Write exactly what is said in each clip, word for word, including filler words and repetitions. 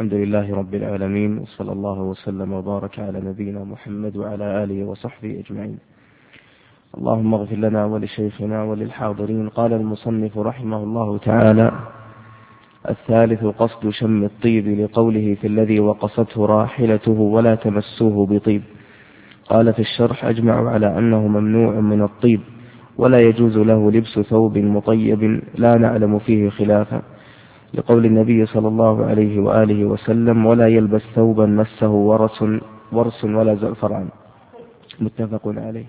الحمد لله رب العالمين، وصلى الله وسلم وبارك على نبينا محمد وعلى آله وصحبه أجمعين. اللهم اغفر لنا ولشيخنا وللحاضرين. قال المصنف رحمه الله تعالى: الثالث قصد شم الطيب، لقوله في الذي وقصته راحلته ولا تمسوه بطيب. قال في الشرح: أجمع على أنه ممنوع من الطيب، ولا يجوز له لبس ثوب مطيب، لا نعلم فيه خلافا، لقول النبي صلى الله عليه وآله وسلم: ولا يلبس ثوبا مسه ورس, ورس ولا زعفران، متفق عليه.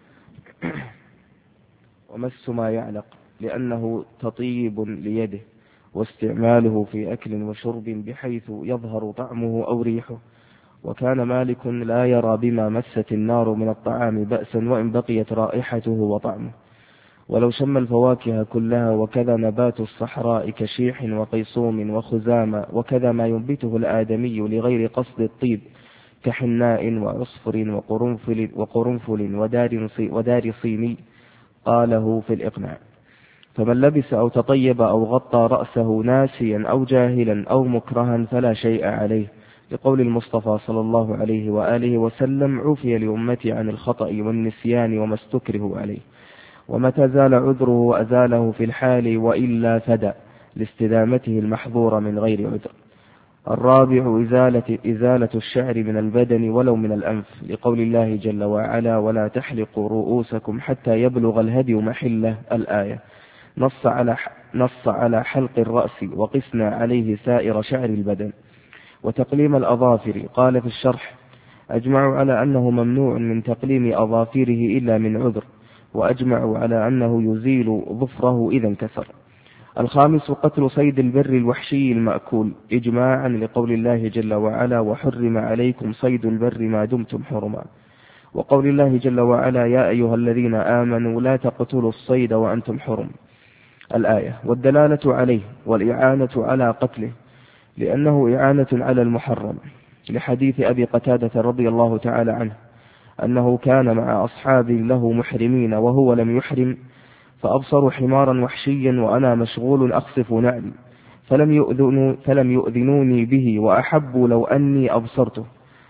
ومس ما يعلق لأنه تطيب ليده، واستعماله في أكل وشرب بحيث يظهر طعمه أو ريحه. وكان مالك لا يرى بما مست النار من الطعام بأسا وإن بقيت رائحته وطعمه، ولو شم الفواكه كلها، وكذا نبات الصحراء كشيح وقيصوم وخزامة، وكذا ما ينبته الآدمي لغير قصد الطيب كحناء وعصفر وقرنفل, وقرنفل ودار, ودار صيني. قاله في الإقناع. فمن لبس أو تطيب أو غطى رأسه ناسيا أو جاهلا أو مكرها فلا شيء عليه، لقول المصطفى صلى الله عليه وآله وسلم: عفي لأمتي عن الخطأ والنسيان وما استكره عليه. ومتى زال عذره أزاله في الحال، وإلا فدى لاستدامته المحظور من غير عذر. الرابع إزالة, إزالة الشعر من البدن ولو من الأنف، لقول الله جل وعلا: ولا تحلقوا رؤوسكم حتى يبلغ الهدي محله، الآية. نص على, نص على حلق الرأس، وقسنا عليه سائر شعر البدن. وتقليم الأظافر. قال في الشرح: أجمعوا على أنه ممنوع من تقليم أظافره إلا من عذر، وأجمعوا على أنه يزيل ظفره إذا انكسر. الخامس قتل صيد البر الوحشي المأكول، إجماعا، لقول الله جل وعلا: وحرم عليكم صيد البر ما دمتم حرما. وقول الله جل وعلا: يا أيها الذين آمنوا لا تقتلوا الصيد وأنتم حرم، الآية. والدلالة عليه والإعانة على قتله، لأنه إعانة على المحرم، لحديث أبي قتادة رضي الله تعالى عنه أنه كان مع أصحاب له محرمين وهو لم يحرم، فأبصروا حمارا وحشيا وأنا مشغول أقصف نعلي، فلم, يؤذنوا فلم يؤذنوني به، وأحبوا لو أني أبصرته،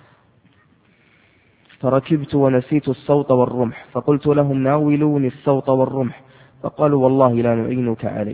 فركبت ونسيت الصوت والرمح، فقلت لهم: ناولوني الصوت والرمح، فقالوا: والله لا نعينك عليه.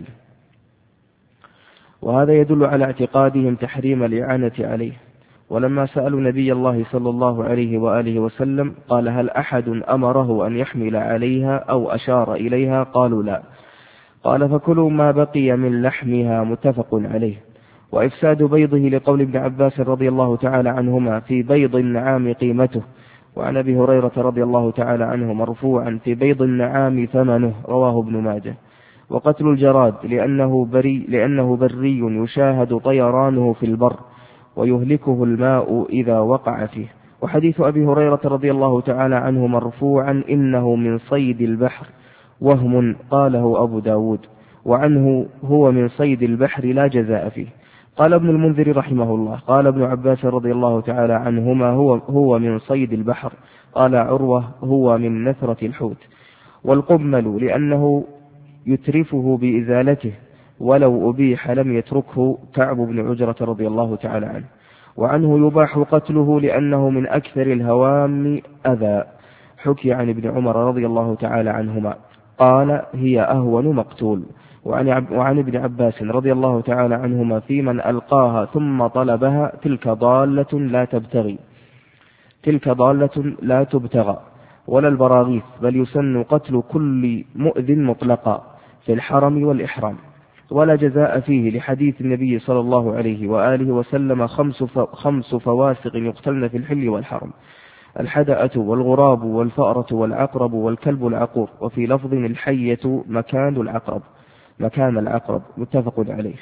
وهذا يدل على اعتقادهم تحريم الإعانة عليه. ولما سألوا نبي الله صلى الله عليه وآله وسلم قال: هل أحد أمره أن يحمل عليها أو أشار إليها؟ قالوا: لا. قال: فكلوا ما بقي من لحمها، متفق عليه. وإفساد بيضه، لقول ابن عباس رضي الله تعالى عنهما: في بيض النعام قيمته. وعن أبي هريرة رضي الله تعالى عنه مرفوعا: في بيض النعام ثمنه، رواه ابن ماجه. وقتل الجراد لأنه بري, لأنه بري يشاهد طيرانه في البر، ويهلكه الماء إذا وقع فيه. وحديث أبي هريرة رضي الله تعالى عنه مرفوعا: إنه من صيد البحر، وهم، قاله أبو داود، وعنه: هو من صيد البحر لا جزاء فيه. قال ابن المنذر رحمه الله: قال ابن عباس رضي الله تعالى عنهما: هو, هو من صيد البحر. قال عروة: هو من نثرة الحوت. والقمل لأنه يترفه بإزالته، ولو أبيح لم يتركه، كعب بن عجرة رضي الله تعالى عنه. وعنه يباح قتله لأنه من أكثر الهوام أذى، حكي عن ابن عمر رضي الله تعالى عنهما قال: هي أهون مقتول. وعن, عب وعن ابن عباس رضي الله تعالى عنهما في من ألقاها ثم طلبها: تلك ضالة لا تبتغي تلك ضالة لا تبتغى ولا البراغيث، بل يسن قتل كل مؤذ مطلقا في الحرم والإحرام، ولا جزاء فيه، لحديث النبي صلى الله عليه وآله وسلم: خمس, خمس فواسق يقتلن في الحل والحرم: الحدأة والغراب والفأرة والعقرب والكلب العقور. وفي لفظ: الحية مكان العقرب مكان العقرب متفق عليه.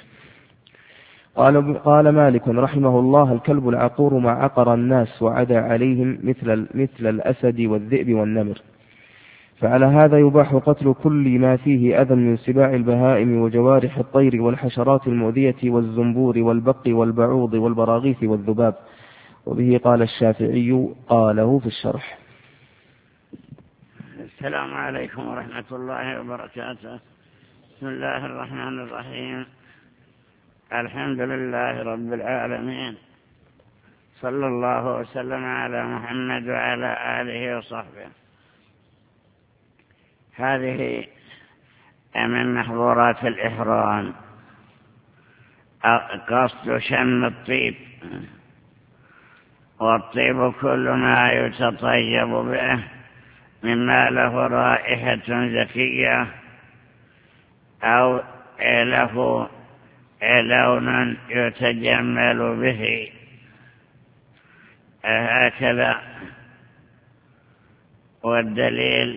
قال, قال مالك رحمه الله: الكلب العقور ما عقر الناس وعدى عليهم مثل, مثل الأسد والذئب والنمر. فعلى هذا يباح قتل كل ما فيه أذى من سباع البهائم وجوارح الطير والحشرات المؤذية والزنبور والبق والبعوض والبراغيث والذباب. وبه قال الشافعي، قاله في الشرح. السلام عليكم ورحمة الله وبركاته. بسم الله الرحمن الرحيم. الحمد لله رب العالمين، صلى الله وسلم على محمد وعلى آله وصحبه. هذه من محظورات الإحرام قصد شم الطيب، والطيب كل ما يتطيب به مما له رائحة زكية أو له لون يتجمل به، هكذا. والدليل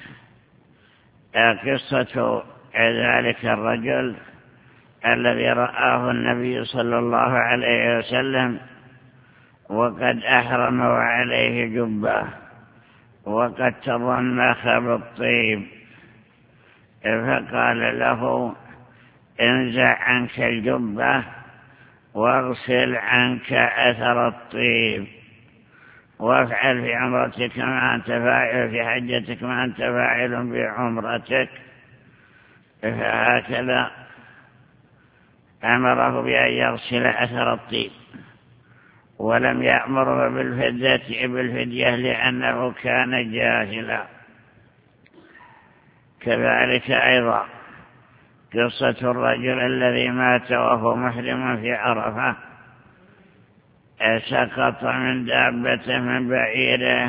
قصة ذلك الرجل الذي رآه النبي صلى الله عليه وسلم وقد أحرم وعليه جبة وقد تضمخ بالطيب، فقال له: انزع عنك الجبة واغسل عنك أثر الطيب، وافعل في عمرتك ما أنت فاعل في حجتك ما أنت فاعل بعمرتك. فهكذا أمره بأن يغسل أثر الطيب، ولم يأمره بالفدية بالفدية لأنه كان جاهلا. كذلك أيضا قصة الرجل الذي مات وهو محرم في عرفة، سقط من دابته من بعيره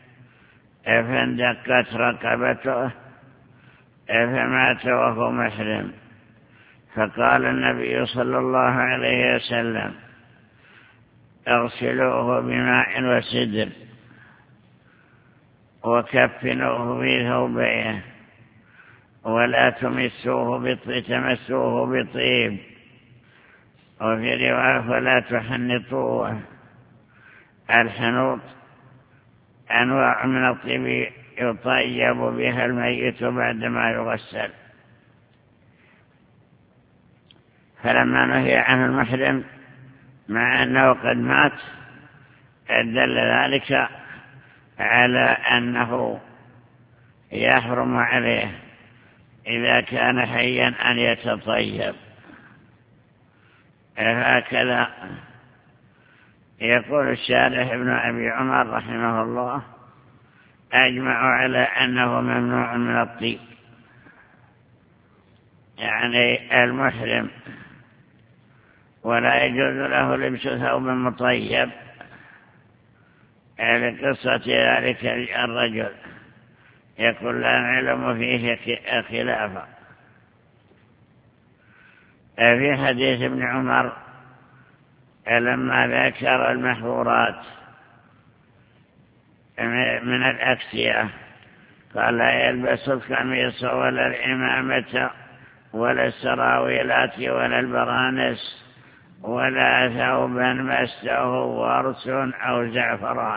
فاندقت رقبته فمات وهو محرم، فقال النبي صلى الله عليه وسلم: اغسلوه بماء وسدر وكفنوه في ثوبيه ولا تمسوه تمسوه بطيب، وفي رواية فلا تحنطوه. الحنوط أنواع من الطيب يطيب بها الميت بعدما يغسل. فلما نهي عن المحرم مع أنه قد مات دل ذلك على أنه يحرم عليه إذا كان حيا أن يتطيب. هكذا يقول الشارح ابن أبي عمر رحمه الله: أجمعوا على أنه ممنوع من الطيب، يعني المحرم ولا يجوز له لبس ثوب مطيب، لقصة ذلك الرجل. يقول: لا نعلم فيه خلافا. في حديث ابن عمر لما ذكر المحظورات من الأكسية قال: لا يلبس القميص ولا العمامة ولا السراويلات ولا البرانس ولا ثوبا مسه ورس أو زعفران.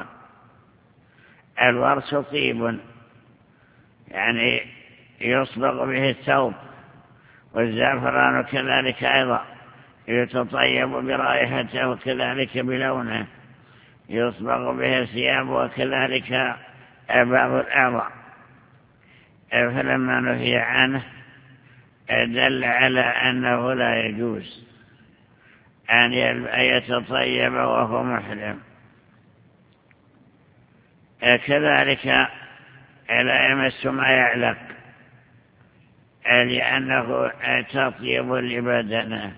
الورس طيب يعني يصبغ به الثوب، والزعفران كذلك أيضا يتطيب برائحته وكذلك بلونه، يصبغ به الثياب وكذلك بعض الأعضاء. فلما نهي عنه دل على أنه لا يجوز أن يتطيب وهو محرم. كذلك لا يمس ما يعلق لأنه تطيب لبدنه،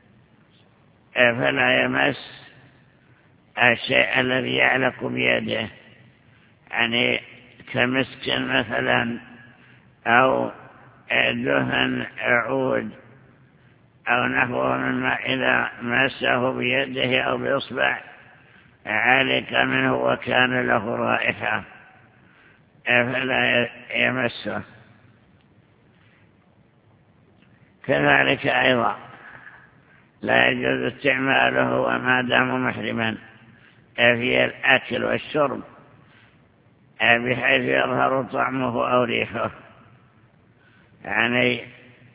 فلا يمس الشيء الذي يعلق بيده، يعني كمسك مثلا أو دهن عود أو نحوه مما إذا مسه بيده أو بإصبع علق منه وكان له رائحة فلا يمسه. كذلك أيضا لا يجوز استعماله وما دام محرما في الأكل والشرب بحيث يظهر طعمه أو ريحه، يعني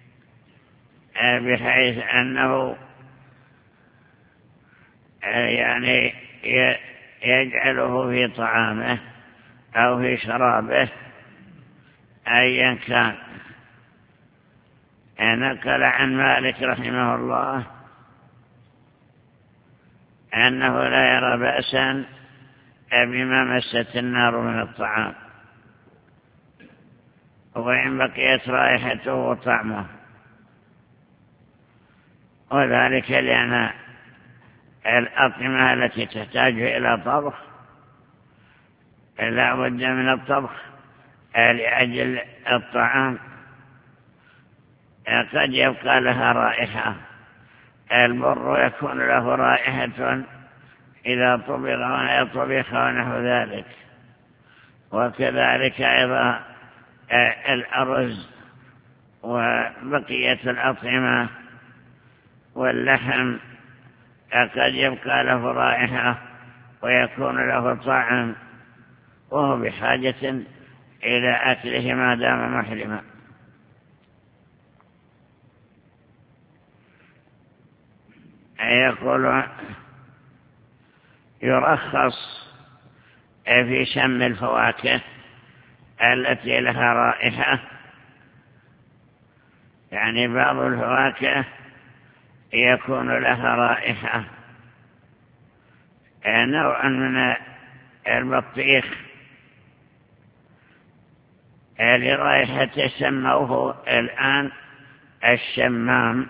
بحيث أنه يعني يجعله في طعامه أو في شرابه أيا كان. نقل عن مالك رحمه الله أنه لا يرى بأسا بما مست النار من الطعام وإن بقيت رائحته وطعمه، وذلك لأن الأطعمة التي تحتاج إلى طبخ لا بد من الطبخ لأجل الطعام، قد يبقى لها رائحة. البر يكون له رائحة إذا طبخ وطبخ ونحو ذلك، وكذلك أيضا الأرز وبقية الأطعمة واللحم قد يبقى له رائحة ويكون له طعم، وهو بحاجة إلى أكله ما دام محرما. يقول يرخص في شم الفواكه التي لها رائحة، يعني بعض الفواكه يكون لها رائحة، نوع من البطيخ لرائحة سموه الآن الشمام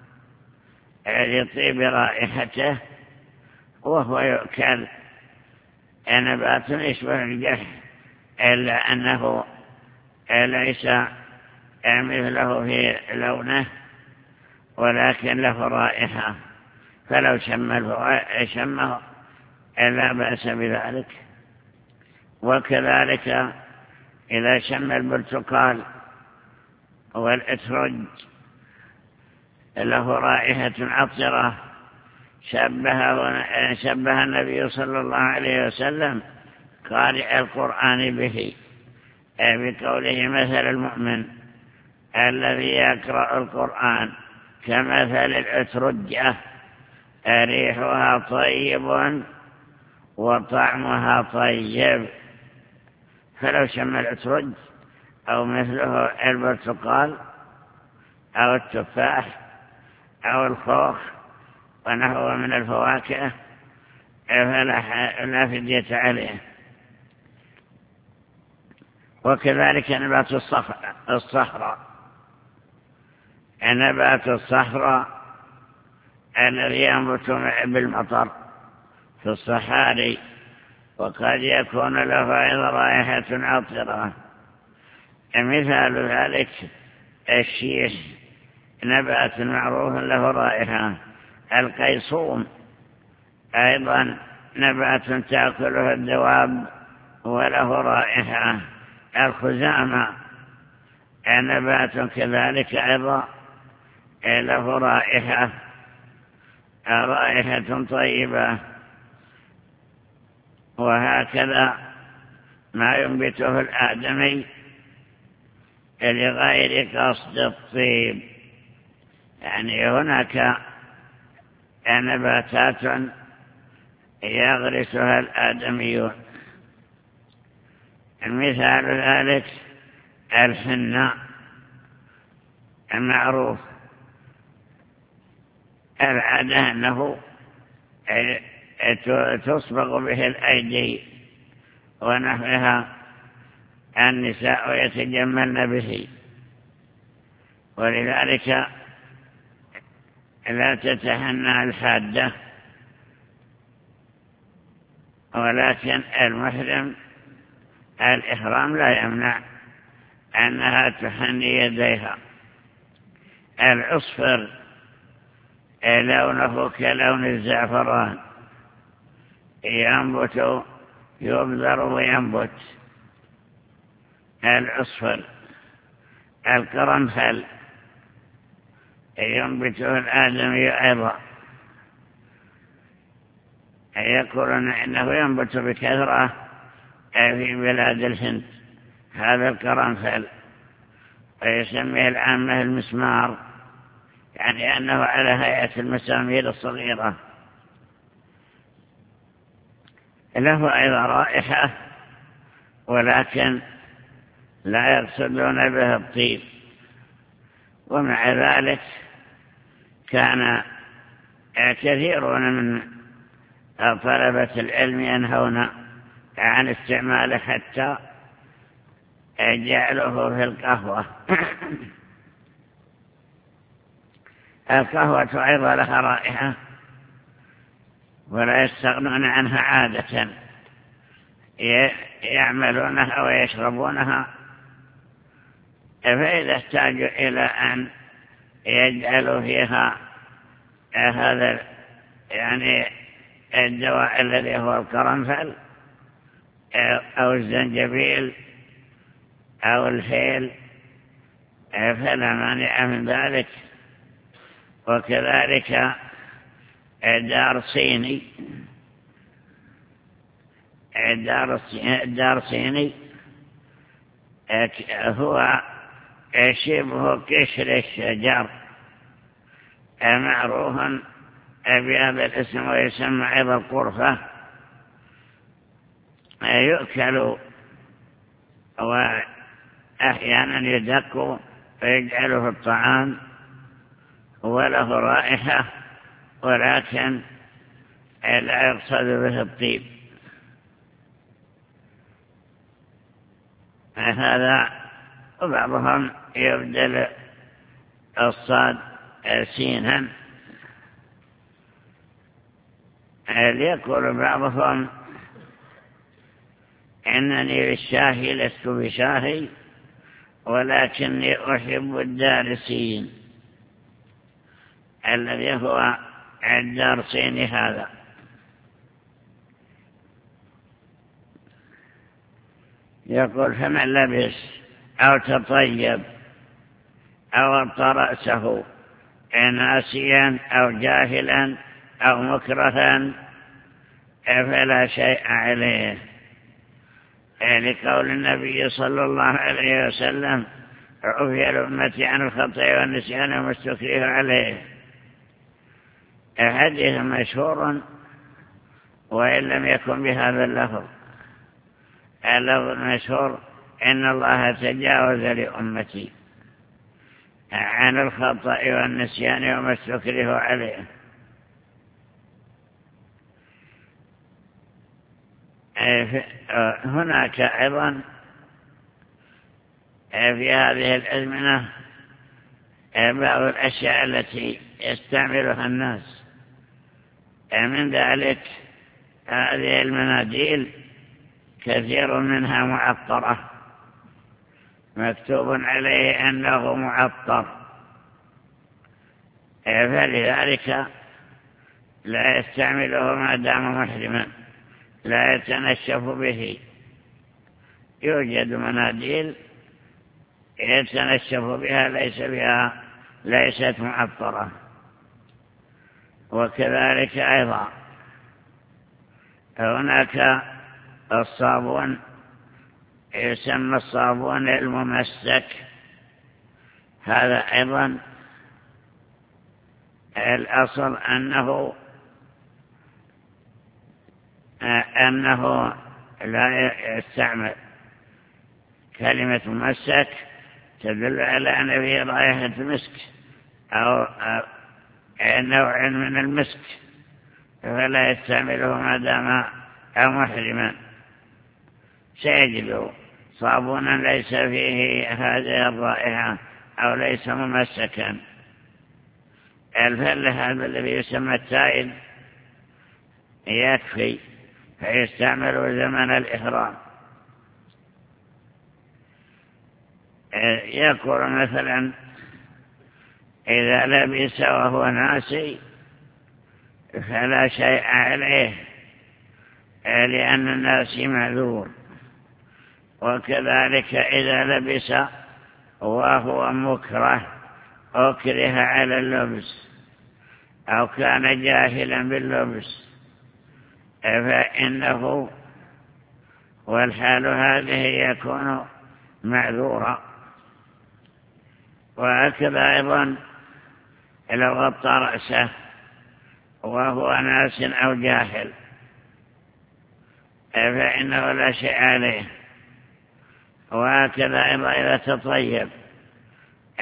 لطيب رائحته، وهو يؤكل نبات يشبه الجح إلا أنه ليس مثله في لونه ولكن له رائحة، فلو شمه لا بأس بذلك. وكذلك إذا شم البرتقال والإترج له رائحة عطرة، شبه, شبه النبي صلى الله عليه وسلم قارئ القرآن به بقوله مثل المؤمن الذي يقرأ القرآن كمثل الأترجة ريحها طيب وطعمها طيب. فلو شم الأترج أو مثله البرتقال أو التفاح أو الخوخ ونحوه من الفواكه فلا فدية عليه. وكذلك نبات الصحراء، نبات الصحراء الذي ينبت بالمطر في الصحاري، وقد يكون له أيضا رائحة عطرة. مثال ذلك الشيش، نبات معروف له رائحة. القيصوم أيضا نبات تأكله الدواب وله رائحة. الخزامة نبات كذلك أيضا له رائحة رائحة طيبة. وهكذا ما ينبته الآدمي لغير قصد الطيب، يعني هناك نباتات يغرسها الآدميون. مثال ذلك الحناء المعروف، العادة أنه تصبغ به الأيدي ونحوها، النساء يتجملن به، ولذلك لا تتهنى الحادة، ولكن المحرم الإحرام لا يمنع أنها تحني يديها. العصفر لونه كلون الزعفران، ينبت يبذر وينبت. العصفر القرنفل ينبته الآدمي أيضا، يقولون إنه ينبت بكثرة في بلاد الهند هذا القرنفل، ويسميه العامة المسمار، يعني أنه على هيئة المسامير الصغيرة. له أيضا رائحة ولكن لا يقصدون به الطيب. ومع ذلك كان كثيرون من طلبة العلم ينهون عن استعماله حتى جعله في القهوة. القهوة أيضا لها رائحة ولا يستغنون عنها عادة، يعملونها ويشربونها، فإذا احتاجوا إلى أن يجعلوا فيها هذا يعني الدواء الذي هو القرنفل أو الزنجبيل أو الهيل فلا مانع من ذلك. وكذلك دار صيني دار صيني هو شبه قشر الشجر معروف بهذا الاسم، ويسمى أيضا القرفة. يؤكل وأحيانا يدق ويجعله في الطعام، وله رائحة ولكن لا يقصد به الطيب. هذا وبعضهم يبدل الصاد سينا. ليقول بعضهم إنني بالشاهي لست بشاهي ولكني أحب الدارسين الذي هو الدارسين هذا. يقول فمن لبس أو تطيب أو ابطى رأسه ناسيا أو جاهلا أو مكرها فلا شيء عليه، لقول النبي صلى الله عليه وسلم عفي الأمة عن الخطأ والنسيان وما استكره عليه. حديث مشهور وإن لم يكن بهذا اللفظ. اللفظ المشهور إن الله تجاوز لأمتي عن الخطأ والنسيان وما استكره عليه. هناك أيضا في هذه الأزمنة بعض الأشياء التي يستعملها الناس، من ذلك هذه المناديل كثير منها معطرة، مكتوب عليه أنه معطر، فلذلك لا يستعمله ما دام محرما، لا يتنشف به. يوجد مناديل يتنشف بها ليس بها ليست معطرة. وكذلك أيضا هناك الصابون يسمى الصابون الممسك، هذا أيضا الأصل أنه أنه لا يستعمل. كلمة ممسك تدل على أن فيه رائحة مسك أو نوع من المسك، فلا يستعمله ما دام محرما. سيجد صابونا ليس فيه هذه الرائحة أو ليس ممسكا. الفل هذا الذي يسمى التائب يكفي، فيستعمل زمن الإحرام. يقول مثلا إذا لبس وهو ناسي فلا شيء عليه لأن الناسي معذور. وكذلك إذا لبس وهو مكره أكره على اللبس أو كان جاهلا باللبس فإنه والحال هذه يكون معذورا. وهكذا أيضا لو غطى رأسه وهو ناس أو جاهل فإنه لا شيء عليه. وهكذا أيضا إذا تطيب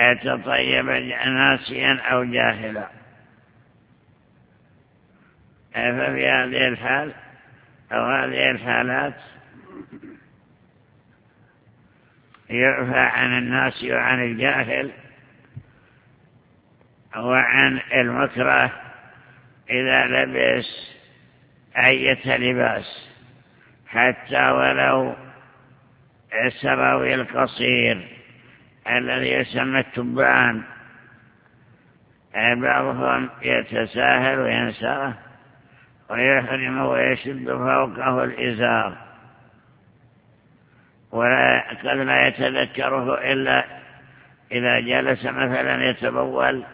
تطيب ناسيا أو جاهلا ففي هذه الحال أو هذه الحالات يعفى عن الناس وعن الجاهل وعن المكره إذا لبس أية لباس حتى ولو السراويل القصير الذي يسمى التبان. بعضهم يتساهل وينساه ويحرم ويشد فوقه الإزار وقد لا يتذكره إلا إذا جلس مثلا يتبول،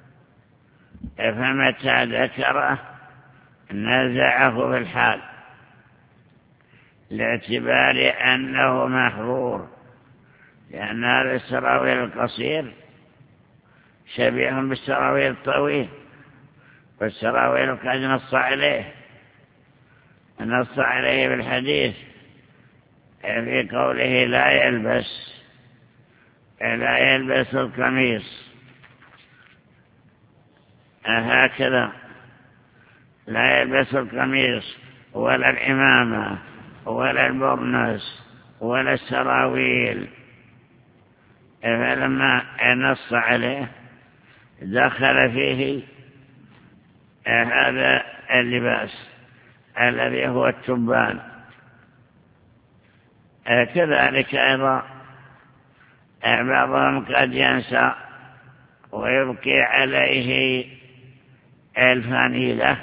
فمتى ذكره نزعه في الحال لاعتبار أنه محظور، لأن هذا السراويل القصير شبيه بالسراويل الطويل، والسراويل قد نص عليه نص عليه بالحديث في قوله لا يلبس لا يلبس القميص هكذا، لا يلبس القميص ولا العمامة ولا البرنس ولا السراويل. فلما نص عليه دخل فيه هذا اللباس الذي هو التبان. كذلك أيضا بعضهم قد ينسى ويبقي عليه الفانيلة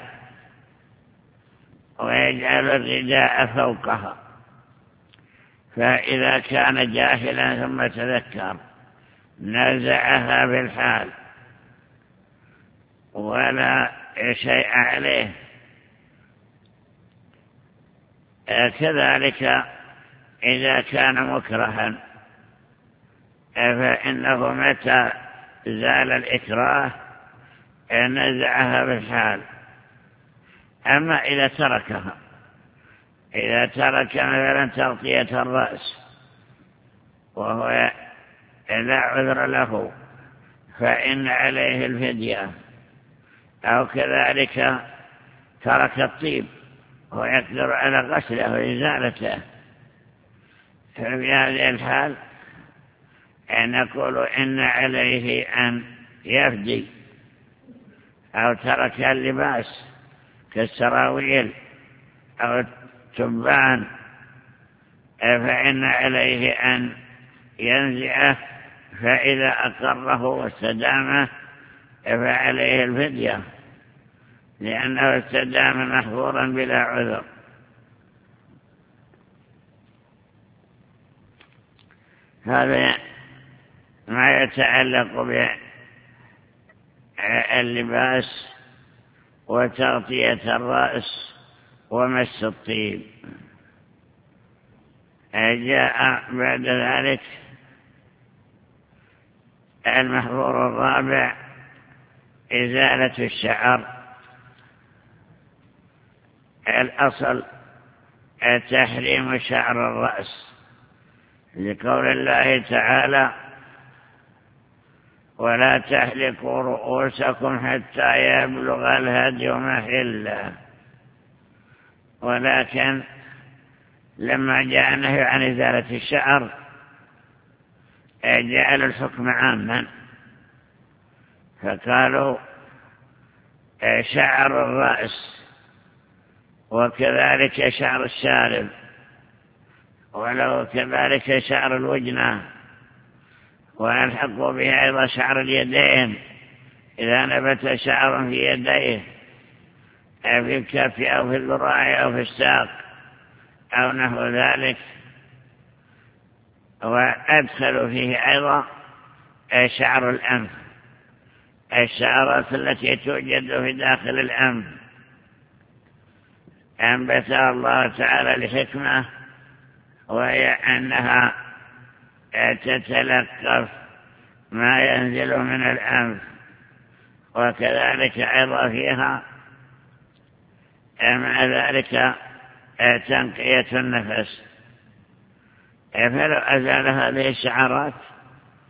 ويجعل الرداء فوقها، فإذا كان جاهلا ثم تذكر نزعها بالحال ولا شيء عليه. كذلك إذا كان مكرها فإنه متى زال الإكراه نزعها بالحال. أما إذا تركها إذا ترك مثلا تغطية الرأس وهو لا عذر له فإن عليه الفدية، أو كذلك ترك الطيب ويقدر على غسله وإزالته، ففي هذه الحال نقول إن عليه أن يفدي. أو ترك اللباس كالسراويل أو التبان فإن عليه أن ينزعه، فإذا أقره واستدامه فعليه الفدية، لأنه استدام محظورا بلا عذر. هذا ما يتعلق باللباس وتغطية الرأس ومس الطيب. جاء بعد ذلك المحظور الرابع إزالة الشعر. الأصل تحريم شعر الرأس لقول الله تعالى ولا تحلقوا رؤوسكم حتى يبلغ الهدي محله. ولكن لما جاء النهي عن إزالة الشعر جعل الحكم عاما، فقالوا شعر الرأس وكذلك شعر الشارب ولو كذلك شعر الوجنة، ويلحقوا به أيضا شعر اليدين إذا نبت شعر في يديه في الكف أو في الذراع أو في الساق أو نحو ذلك. وأدخلوا فيه أيضا شعر الأنف، الشعرات التي توجد في داخل الأنف أنبتها الله تعالى لحكمة، وهي أنها تتلقف ما ينزل من الأنف، وكذلك أيضا فيها مع ذلك تنقية النفس. فلو أزال هذه الشعرات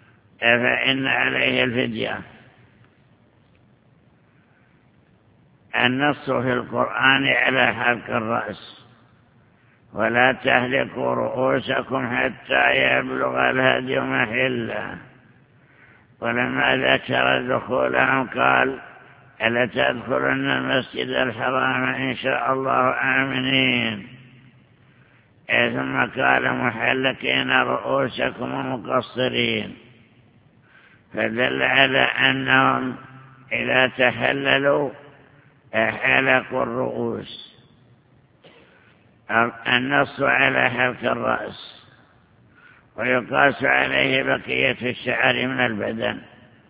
فإن عليه الفدية. النص في القرآن على حلق الرأس: ولا تهلكوا رؤوسكم حتى يبلغ الهدي محله. ولما ذكر دخولهم قال: ألا تدخلن المسجد الحرام إن شاء الله آمنين. ثم قال: محلقين رؤوسكم ومقصرين، فدل على أنهم إذا تحللوا حلقوا الرؤوس. النص على حلق الرأس، ويقاس عليه بقية الشعر من البدن،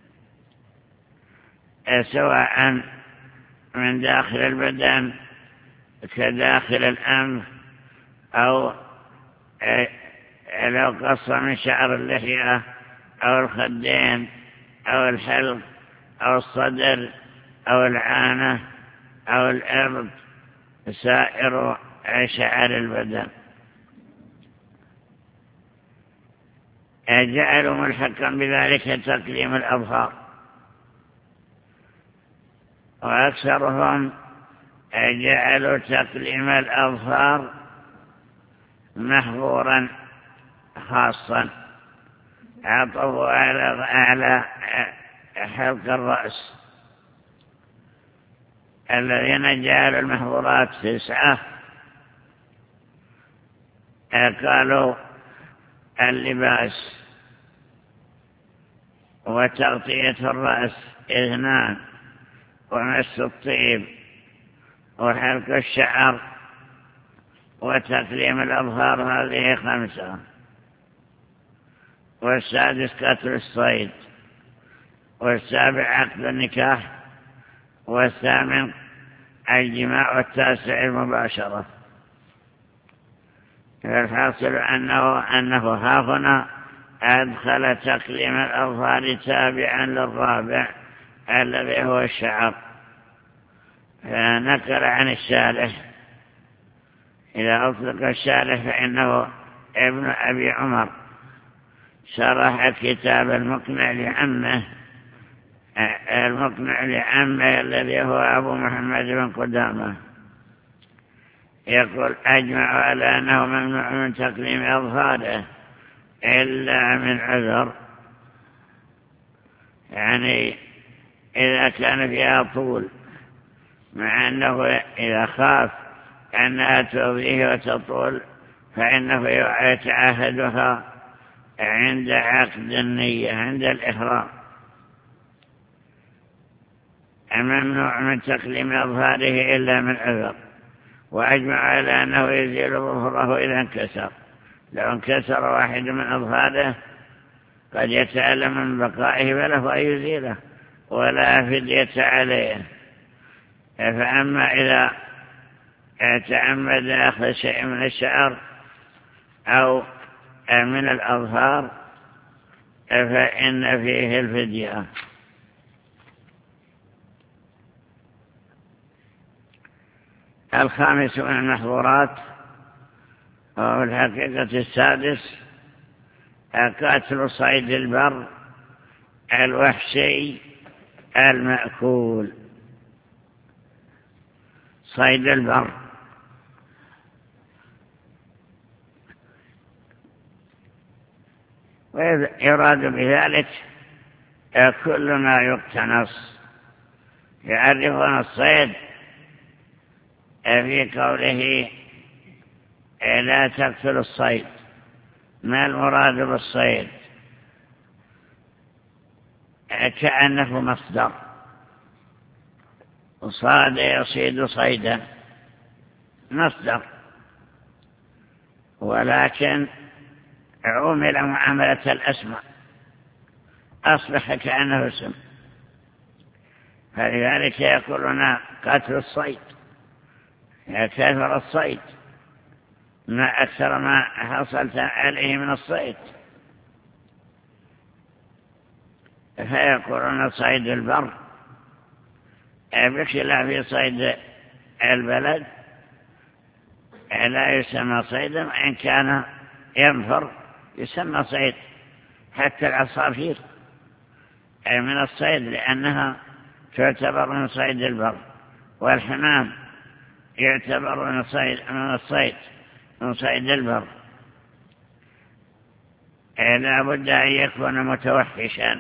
سواء من داخل البدن كداخل الأنف، أو لو قص من شعر اللحية أو الخدين أو الحلق أو الصدر أو العانة أو الإرض، سائر شعر البدن. جعلوا ملحقا بذلك تقليم الأظهار، وأكثرهم جعلوا تقليم الأظهار محظورا خاصا، عطفوا على حلق الرأس. الذين جعلوا المحظورات تسعة قالوا: اللباس وتغطية الرأس اثنان، ومس الطيب وحلق الشعر وتقليم الأظهار، هذه خمسة. والسادس قتل الصيد، والسابع عقد النكاح، والثامن الجماع، والتاسع المباشرة. فالحاصل أنه, أنه هاهنا أدخل تقليم الأظهار تابعا للرابع الذي هو الشعر، فنقل عن الشارح. إذا أطلق الشارح فإنه ابن أبي عمر، شرح كتاب المقنع لعمه المقنع لعمه الذي هو أبو محمد بن قدامة. يقول: أجمع على أنه ممنوع من تقليم أظهاره إلا من عذر، يعني إذا كان فيها طول، مع أنه إذا خاف أنها تؤذيه وتطول فإنه يتعهدها عند عقد النية، عند الإحرام. ممنوع من تقليم أظهاره إلا من عذر. وأجمع على أنه يزيل ظهره إذا انكسر. لو انكسر واحد من أظهاره قد يتألم من بقائه فله أن يزيله ولا فدية عليه. فأما إذا تعمد أخذ شيء من الشعر أو من الأظهار فإن فيه الفدية. الخامس من المحظورات وهو الحقيقة السادس: قتل صيد البر الوحشي المأكول. صيد البر ويراد بذلك كل ما يقتنص. يعرفون الصيد في قوله: لا تقتل الصيد. ما المراد بالصيد؟ كأنه مصدر، صاد يصيد صيدا، مصدر، ولكن عمل معاملة الأسماء، أصبح كأنه اسم. فلذلك يقولون قتل الصيد، كثر الصيد، ما أكثر ما حصلت عليه من الصيد. فيقولون صيد البر بخلاف صيد البلد لا يسمى صيدا، وإن كان ينفر يسمى صيد. حتى العصافير من الصيد لأنها تعتبر من صيد البر، والحمام يعتبر من الصيد من الصيد من صيد البر، لا بد أن يكون متوحشا.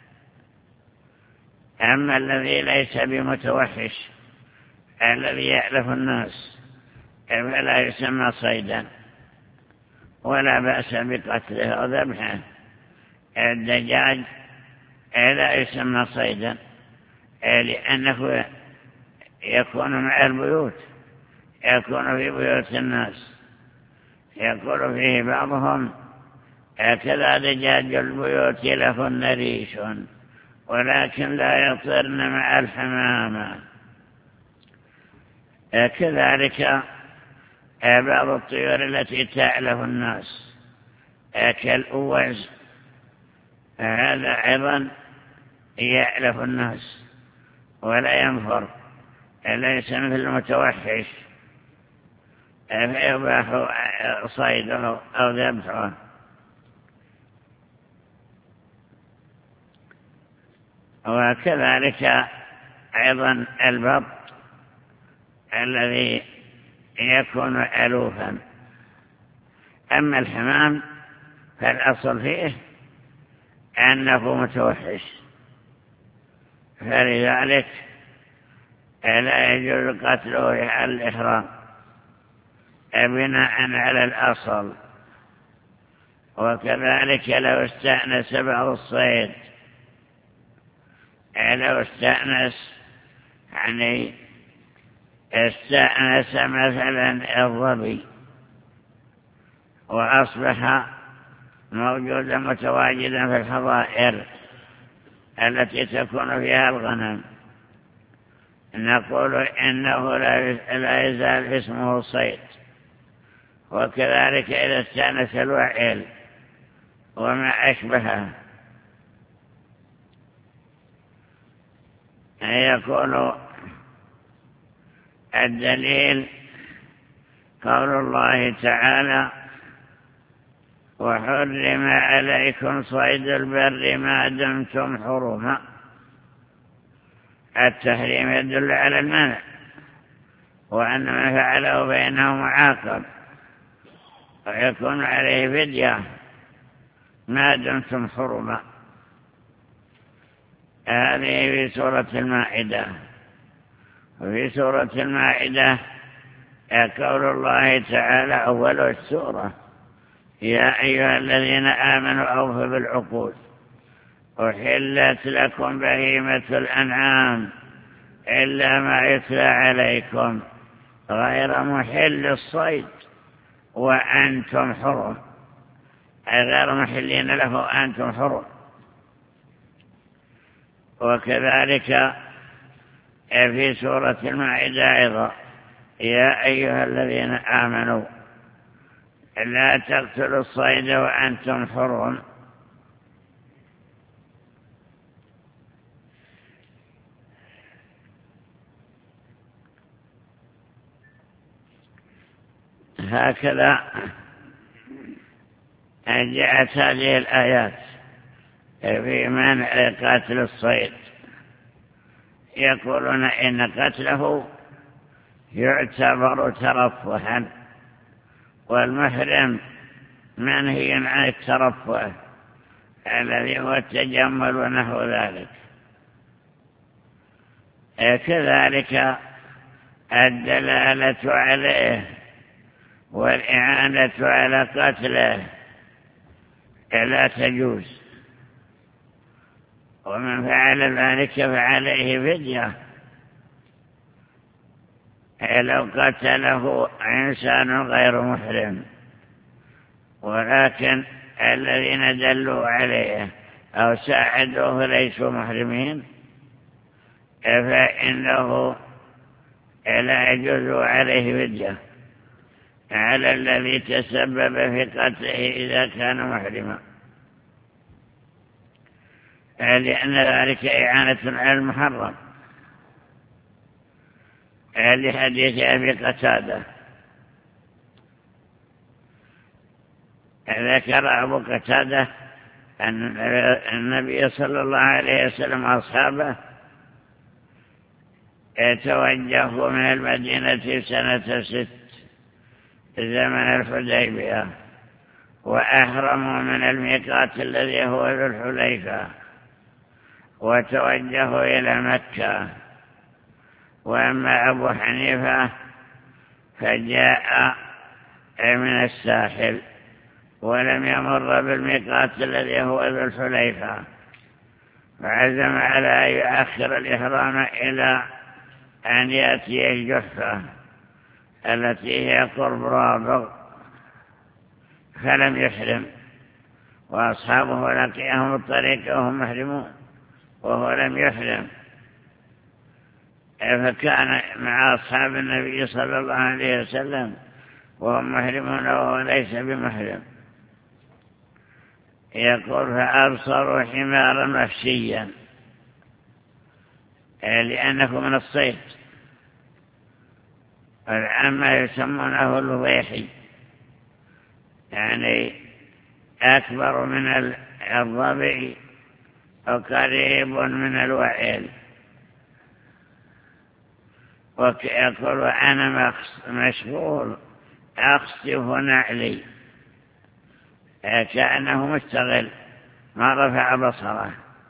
أما الذي ليس بمتوحش الذي يألف الناس فلا يسمى صيدا ولا بأس بقتله أو ذبحه. الدجاج لا يسمى صيدا لأنه يكون مع البيوت، يكون في بيوت الناس، يقول فيه بعضهم هكذا دجاج البيوت لهن ريش ولكن لا يطرن مع الحمامة. كذلك بعض الطيور التي تألف الناس كالأوز، هذا أيضا يألف الناس ولا ينفر، ليس مثل المتوحش فيباح صيده أو ذبحه. وكذلك أيضا البط الذي يكون ألوفا. أما الحمام فالأصل فيه أنه متوحش، فلذلك لا يجوز قتله على الإحرام بناء على الأصل. وكذلك لو استأنس بعض الصيد، لو استأنس يعني استأنس مثلا الظبي وأصبح موجودا متواجدا في الحظائر التي تكون فيها الغنم، نقول إنه لا يزال اسمه صيد. وكذلك إذا استأنس الوعل وما أشبهه يكون الدليل قول الله تعالى: وحرم عليكم صيد البر ما دمتم حرما. التحريم يدل على المنع، وأن من فعله فإنه معاقب ويكون عليه فدية ما دمتم حرما. هذه في سورة المائدة. وفي سورة المائدة قول الله تعالى أول السورة: يا أيها الذين آمنوا أوفوا بالعقود أحلت لكم بهيمة الأنعام إلا ما يتلى عليكم غير محل الصيد وأنتم حرم، غير محلين له أنتم حرم. وكذلك في سورة المائدة أيضا: يا أيها الذين آمنوا لا تقتلوا الصيد وأنتم حرم. هكذا جاءت هذه الآيات في منع قتل الصيد. يقولون إن قتله يعتبر ترفها، والمحرم منهي عن الترفه الذي هو التجمل ونحو ذلك. كذلك الدلالة عليه والإعانة على قتله لا تجوز، ومن فعل ذلك فعليه فدية لو قتله إنسان غير محرم. ولكن الذين دلوا عليه أو ساعدوه ليسوا محرمين فإنه لا يجوز عليه فدية على الذي تسبب في قتله إذا كان محرما، لأن ذلك إعانة على المحرم، لحديث أبي قتادة. ذكر أبو قتادة أن النبي صلى الله عليه وسلم وأصحابه توجهوا من المدينة سنة ست زمن الحديبية، وأحرموا من الميقات الذي هو ذو الحليفة، وتوجهوا إلى مكة. وأما أبو حنيفة فجاء من الساحل ولم يمر بالميقات الذي هو ذو الحليفة، فعزم على أن يؤخر الإحرام إلى أن يأتي الجحفة التي هي قرب رابغ، فلم يحرم، وأصحابه لقيهم الطريق وهم محرمون وهو لم يحرم، فكان مع أصحاب النبي صلى الله عليه وسلم وهم محرمون وهو ليس بمحرم. يقول فأبصروا حمارا مفشيا، لأنه من الصيد، والعامة يسمونه الوضيحي، يعني أكبر من الضبع وقريب من الوعيل. ويقول أنا مشغول أخصف نعلي، كأنه مستغل ما رفع بصره،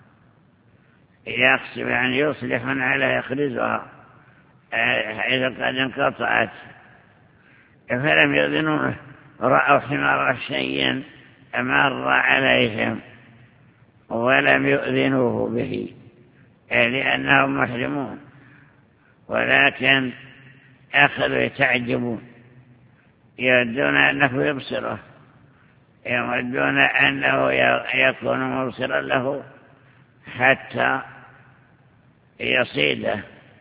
يخصف يعني يصلح على يخرجها حيث قد انقطعت، فلم يؤذنونه، رأوا حمار شيئا مر عليهم ولم يؤذنوه به لأنهم محرمون، ولكن أخذوا يتعجبون، يودون أنه يبصره، يودون أنه يكون مبصرا له حتى يصيده.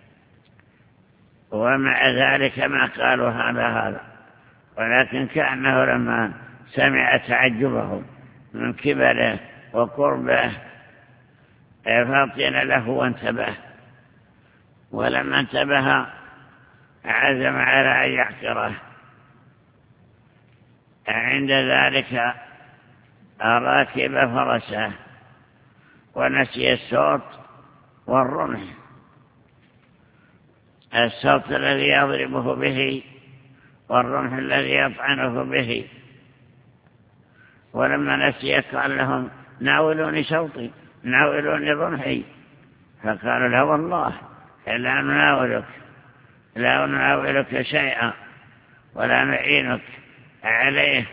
ومع ذلك ما قالوا هذا هذا، ولكن كأنه لما سمع تعجبهم من كبره وقربه فطن له وانتبه، ولما انتبه عزم على أن يحقره. عند ذلك راكب فرسه ونسي الصوت والرمح، الصوت الذي يضربه به والرمح الذي يطعنه به. ولما نسي قال لهم ناولوني صوتي، ناولوني رمحي، فقالوا لا والله لا نناولك، لا نناولك شيئا ولا نعينك عليه.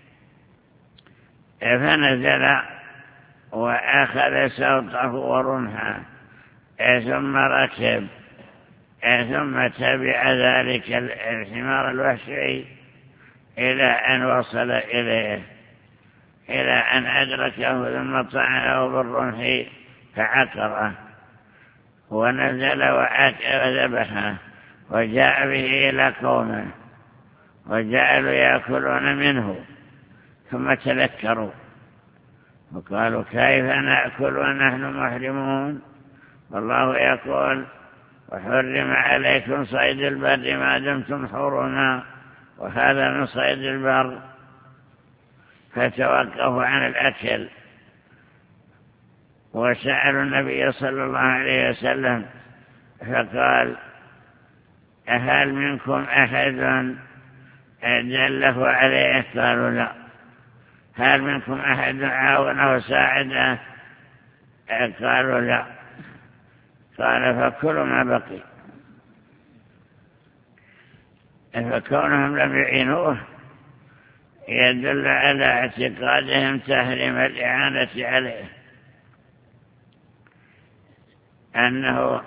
فنزل وأخذ صوته ورمحه ثم ركب، ثم تبع ذلك الحمار الوحشي إلى أن وصل إليه، إلى أن أدركه ثم طعنه بالرمح فعقره، ونزل وذبحه وجاء به إلى قومه وجعلوا يأكلون منه، ثم تذكروا وقالوا كيف نأكل ونحن محرمون، والله يقول وحرم عليكم صيد البر ما دمتم حرما، وهذا من صيد البر. فتوقفوا عن الأكل وسألوا النبي صلى الله عليه وسلم فقال هل منكم أحد دله عليه؟ قالوا لا. هل منكم أحد عاونه وساعده؟ قالوا لا. قال فكلوا ما بقي. فكونهم لم يعينوه يدل على اعتقادهم تحريم الإعانة عليه، أنه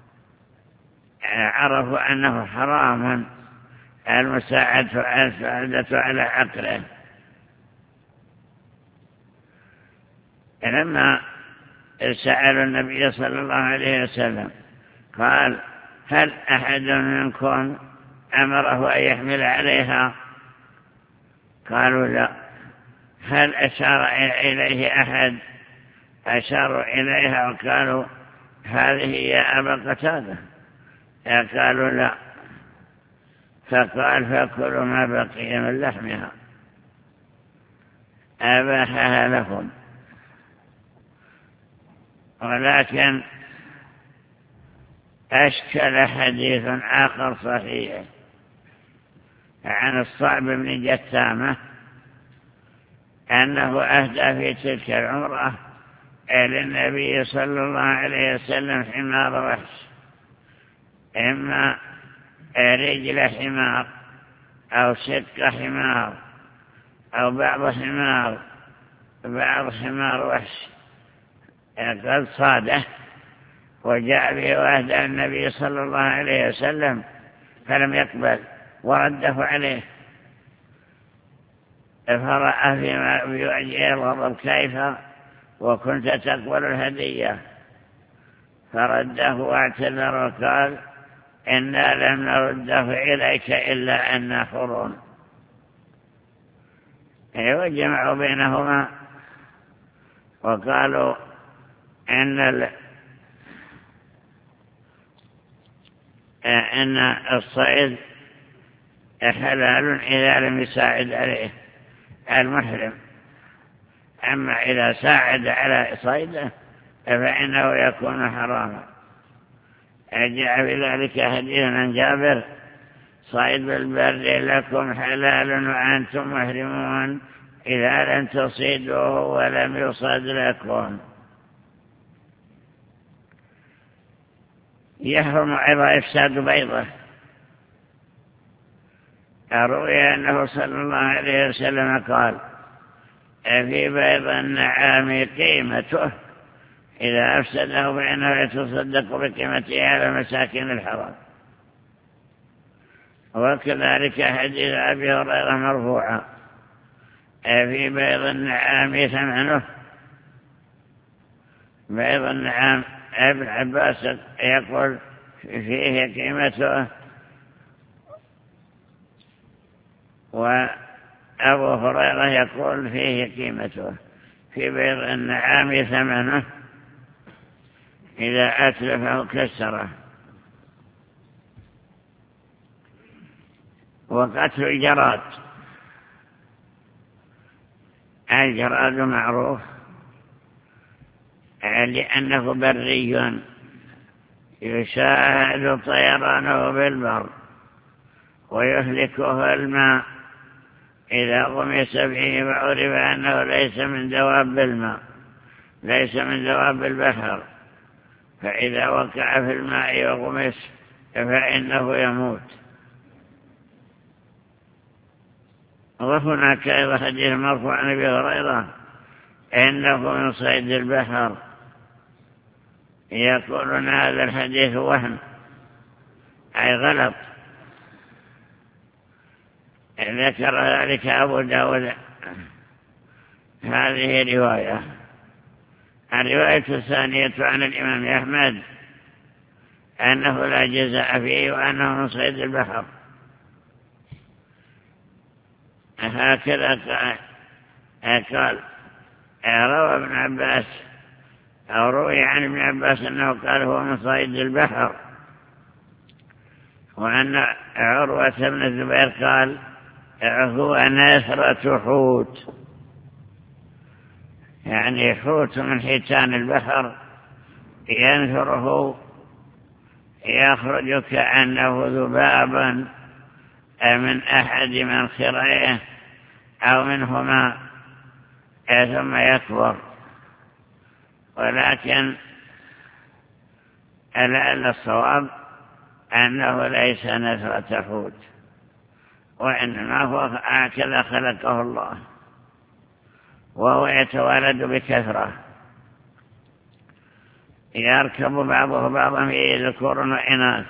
عرفوا أنه حرام المساعدة على عقله. لما سألوا النبي صلى الله عليه وسلم قال هل أحد منكم أمره أن يحمل عليها؟ قالوا لا. هل أشار إليه أحد؟ أشاروا إليها وقالوا هذه يا أبا قتادة، قالوا لا. فقال فكلوا ما بقي من لحمها، أباحها لهم. ولكن أشكل حديث آخر صحيح عن الصعب بن جثامة أنه أهدى في تلك العمرة للنبي صلى الله عليه وسلم حمار وحش، إما رجل حمار أو شق حمار أو بعض حمار بعض حمار وحش قد صاده، وجاء به وأهدى النبي صلى الله عليه وسلم فلم يقبل ورده عليه، فرأى فيما بوجهه الغضب كيف وكنت تقبل الهدية، فرده واعتذر وقال إنا لم نرده إليك إلا أن حرون. وجمعوا بينهما وقالوا إن ال... إن الصيد حلال إذا لم يساعد عليه المحرم، أما إذا ساعد على صيده فإنه يكون حراما. جاء بذلك حديث عن جابر صيد بالبر لكم حلال وأنتم محرمون إذا لم تصيدوه ولم يصد لكم. يحرم أيضا إفساد بيضة. أروي أنه صلى الله عليه وسلم قال في بيض النعام قيمته إذا أفسده فإنه يتصدق بقيمته على مساكين الحرام. وكذلك حديث أبي هريرة مرفوعا في بيض النعام ثمنه. بيض النعام ابن عباس يقول فيه قيمته، وأبو هريرة يقول فيه قيمته. في بيض النعام ثمنه إذا أتلفه كسره. وقتل الجراد. الجراد معروف لأنه بري يشاهد طيرانه بالبر ويهلكه الماء، إذا غمس فيه فعرف أنه ليس من دواب الماء ليس من دواب البحر، فإذا وقع في الماء وغمس فإنه يموت. وهناك أيضا حديث مرفوع عن أبي هريرة إنه من صيد البحر. يقولون هذا الحديث وهم أي غلط. ذكر ذلك أبو داود. هذه رواية. الرواية الثانية عن الإمام أحمد أنه لا جزاء فيه وأنه من صيد البحر. هكذا قال. روى ابن عباس أو روي عن ابن عباس أنه قال هو من صيد البحر، وأن عروة بن الزبير قال هو نثرة حوت، يعني حوت من حيتان البحر ينثره يخرج كأنه ذبابا من أحد منخريه أو منهما ثم يكبر. ولكن لعل الصواب أنه ليس نثرة حوت، وإنما هو هكذا خلقه الله، وهو يتوالد بكثرة، يركب بعضه بعضا في ذكور وإناث،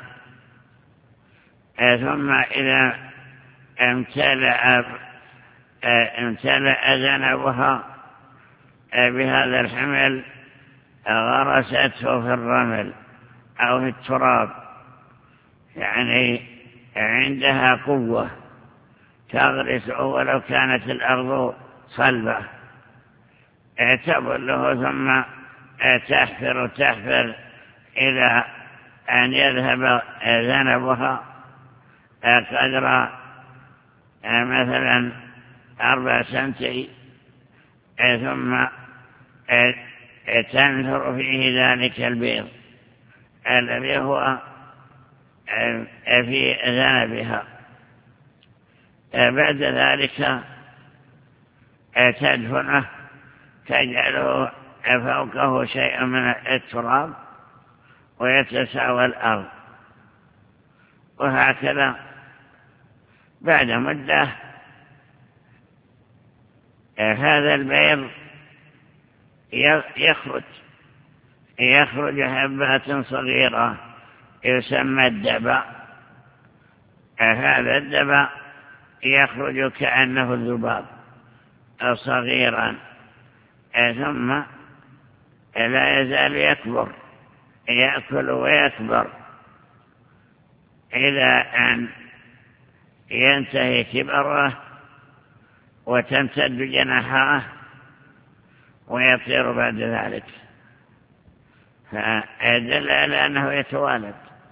ثم إذا امتلأ امتلأ ذنبها بهذا الحمل غرسته في الرمل أو في التراب، يعني عندها قوة تغرس ولو كانت الأرض صلبة، تبله ثم تحفر تحفر إلى أن يذهب ذنبها قدر مثلا أربع سنتي، ثم تنثر فيه ذلك البيض الذي هو في ذنبها. بعد ذلك تدفنه، تجعله فوقه شيء من التراب ويتساوى الأرض، وهكذا بعد مدة هذا البيض يخرج يخرج حبات صغيرة يسمى الدبا. هذا الدبا يخرج كأنه الذباب صغيرا، ثم لا يزال يكبر، يأكل ويكبر إلى أن ينتهي كبره وتمتد جناحاه ويطير بعد ذلك، فدل على أنه يتوالد.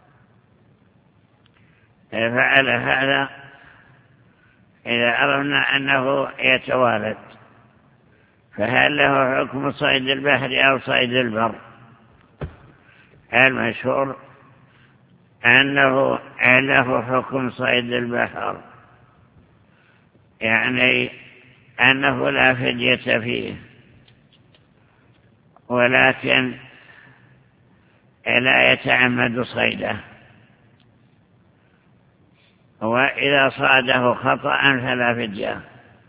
فعلى هذا إذا عرفنا أنه يتوالد، فهل له حكم صيد البحر أو صيد البر؟ المشهور أنه له حكم صيد البحر، يعني أنه لا فدية فيه، ولكن لا يتعمد صيده، وإذا صاده خطأ فلا فدية.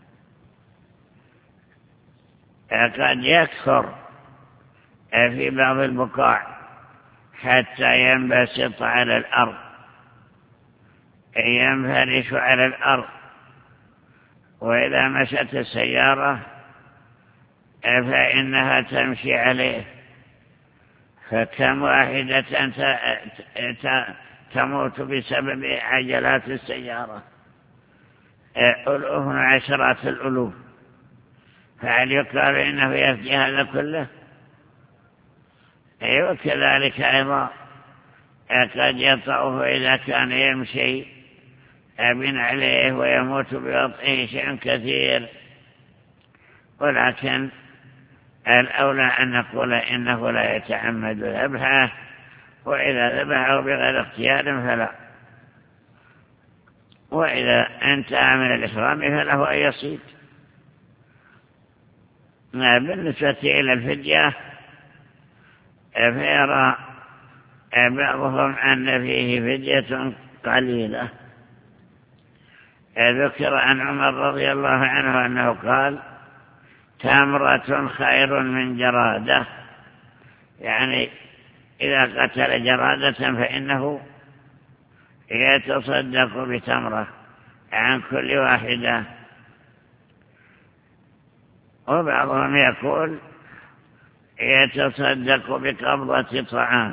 قد يكثر في بعض البقاع حتى ينبسط على الأرض، ينفرش على الأرض، وإذا مشت السيارة فإنها تمشي عليه، فكم واحدة تموت بسبب عجلات السيارة، ألوف عشرات الألوف. فهل يقال إنه يفدي هذا كله؟ وكذلك أيضا قد يطأه إذا كان يمشي أبن عليه ويموت بوطئه شيء كثير، ولكن الأولى أن نقول إنه لا يتعمد ذبحه، وإذا ذبحه بغير اختيار فلا، وإذا انتهى من الإحرام فله أن يصيد. بالنسبة إلى الفدية فيرى بعضهم أن فيه فدية قليلة. ذكر عن عمر رضي الله عنه أنه قال: تمرة خير من جرادة، يعني إذا قتل جرادة فإنه يتصدق بتمرة عن كل واحدة. وبعضهم يقول يتصدق بقبضة طعام،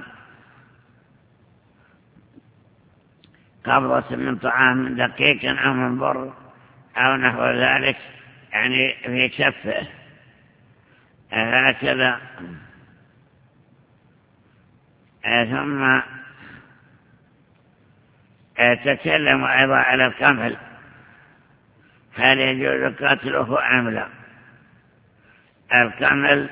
قبضة من طعام من دقيق أو من بر أو نحو ذلك، يعني في كفه هكذا. ثم تكلم أيضا على القمل، هل يجوز قتله أم لا؟ القمل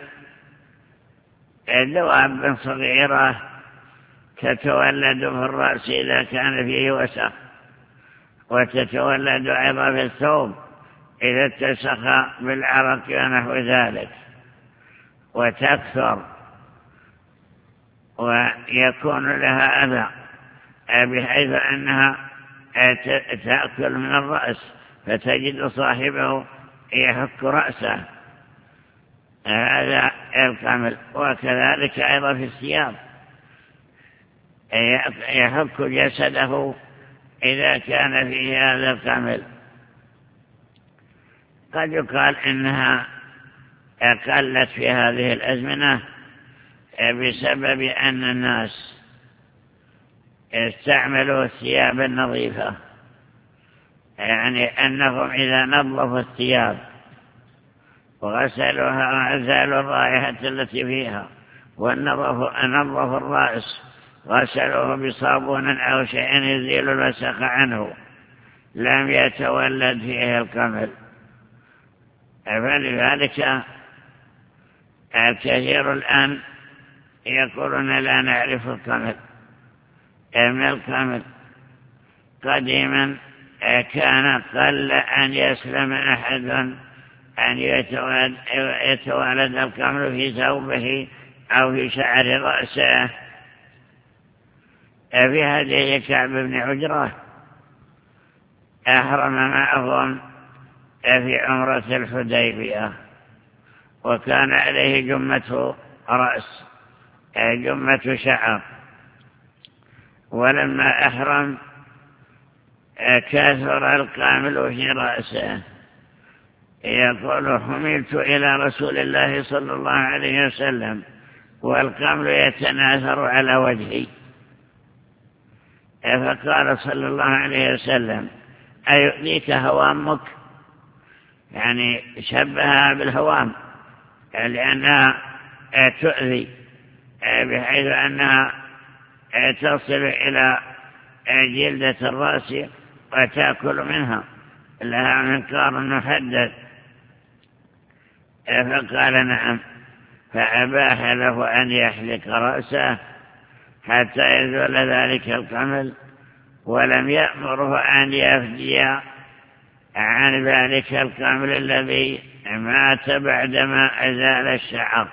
دواب صغيرة تتولد في الرأس إذا كان فيه وسخ، وتتولد أيضا في الثوب إذا اتسخ بالعرق ونحو ذلك، وتكثر ويكون لها أذى بحيث أنها تأكل من الرأس، فتجد صاحبه يحك رأسه. هذا القمل. وكذلك أيضا في الثياب يحك جسده إذا كان فيه هذا القمل. قد يقال إنها قلت في هذه الأزمنة بسبب أن الناس استعملوا الثياب النظيفة، يعني أنهم إذا نظفوا الثياب وغسلوها وعزلوا الرائحة التي فيها ونظفوا نظفوا الرأس، غسلوه بصابون أو شيء يزيل الوسخ عنه، لم يتولد فيه القمل. فلذلك الكثير الآن يقولون لا نعرف القمل، من الكامل. قديما كان قل أن يسلم أحد أن يتوالد الكامل في ثوبه أو في شعر رأسه. في هذه كعب بن عجرة أحرم معهم في عمرة الحديبية، وكان عليه جمة رأس، جمة شعر. ولما أحرم كثر القامل في رأسه، يقول: حملت إلى رسول الله صلى الله عليه وسلم والقامل يتناثر على وجهي. فقال صلى الله عليه وسلم: أيؤذيك هوامك؟ يعني شبهها بالهوام لأنها تؤذي، بحيث أنها تصل إلى جلدة الرأس وتأكل منها، لها منقار محدد. فقال: نعم. فأباح له أن يحلق رأسه حتى يزول ذلك القمل، ولم يأمره أن يفدي عن ذلك القمل الذي مات بعدما أزال الشعر.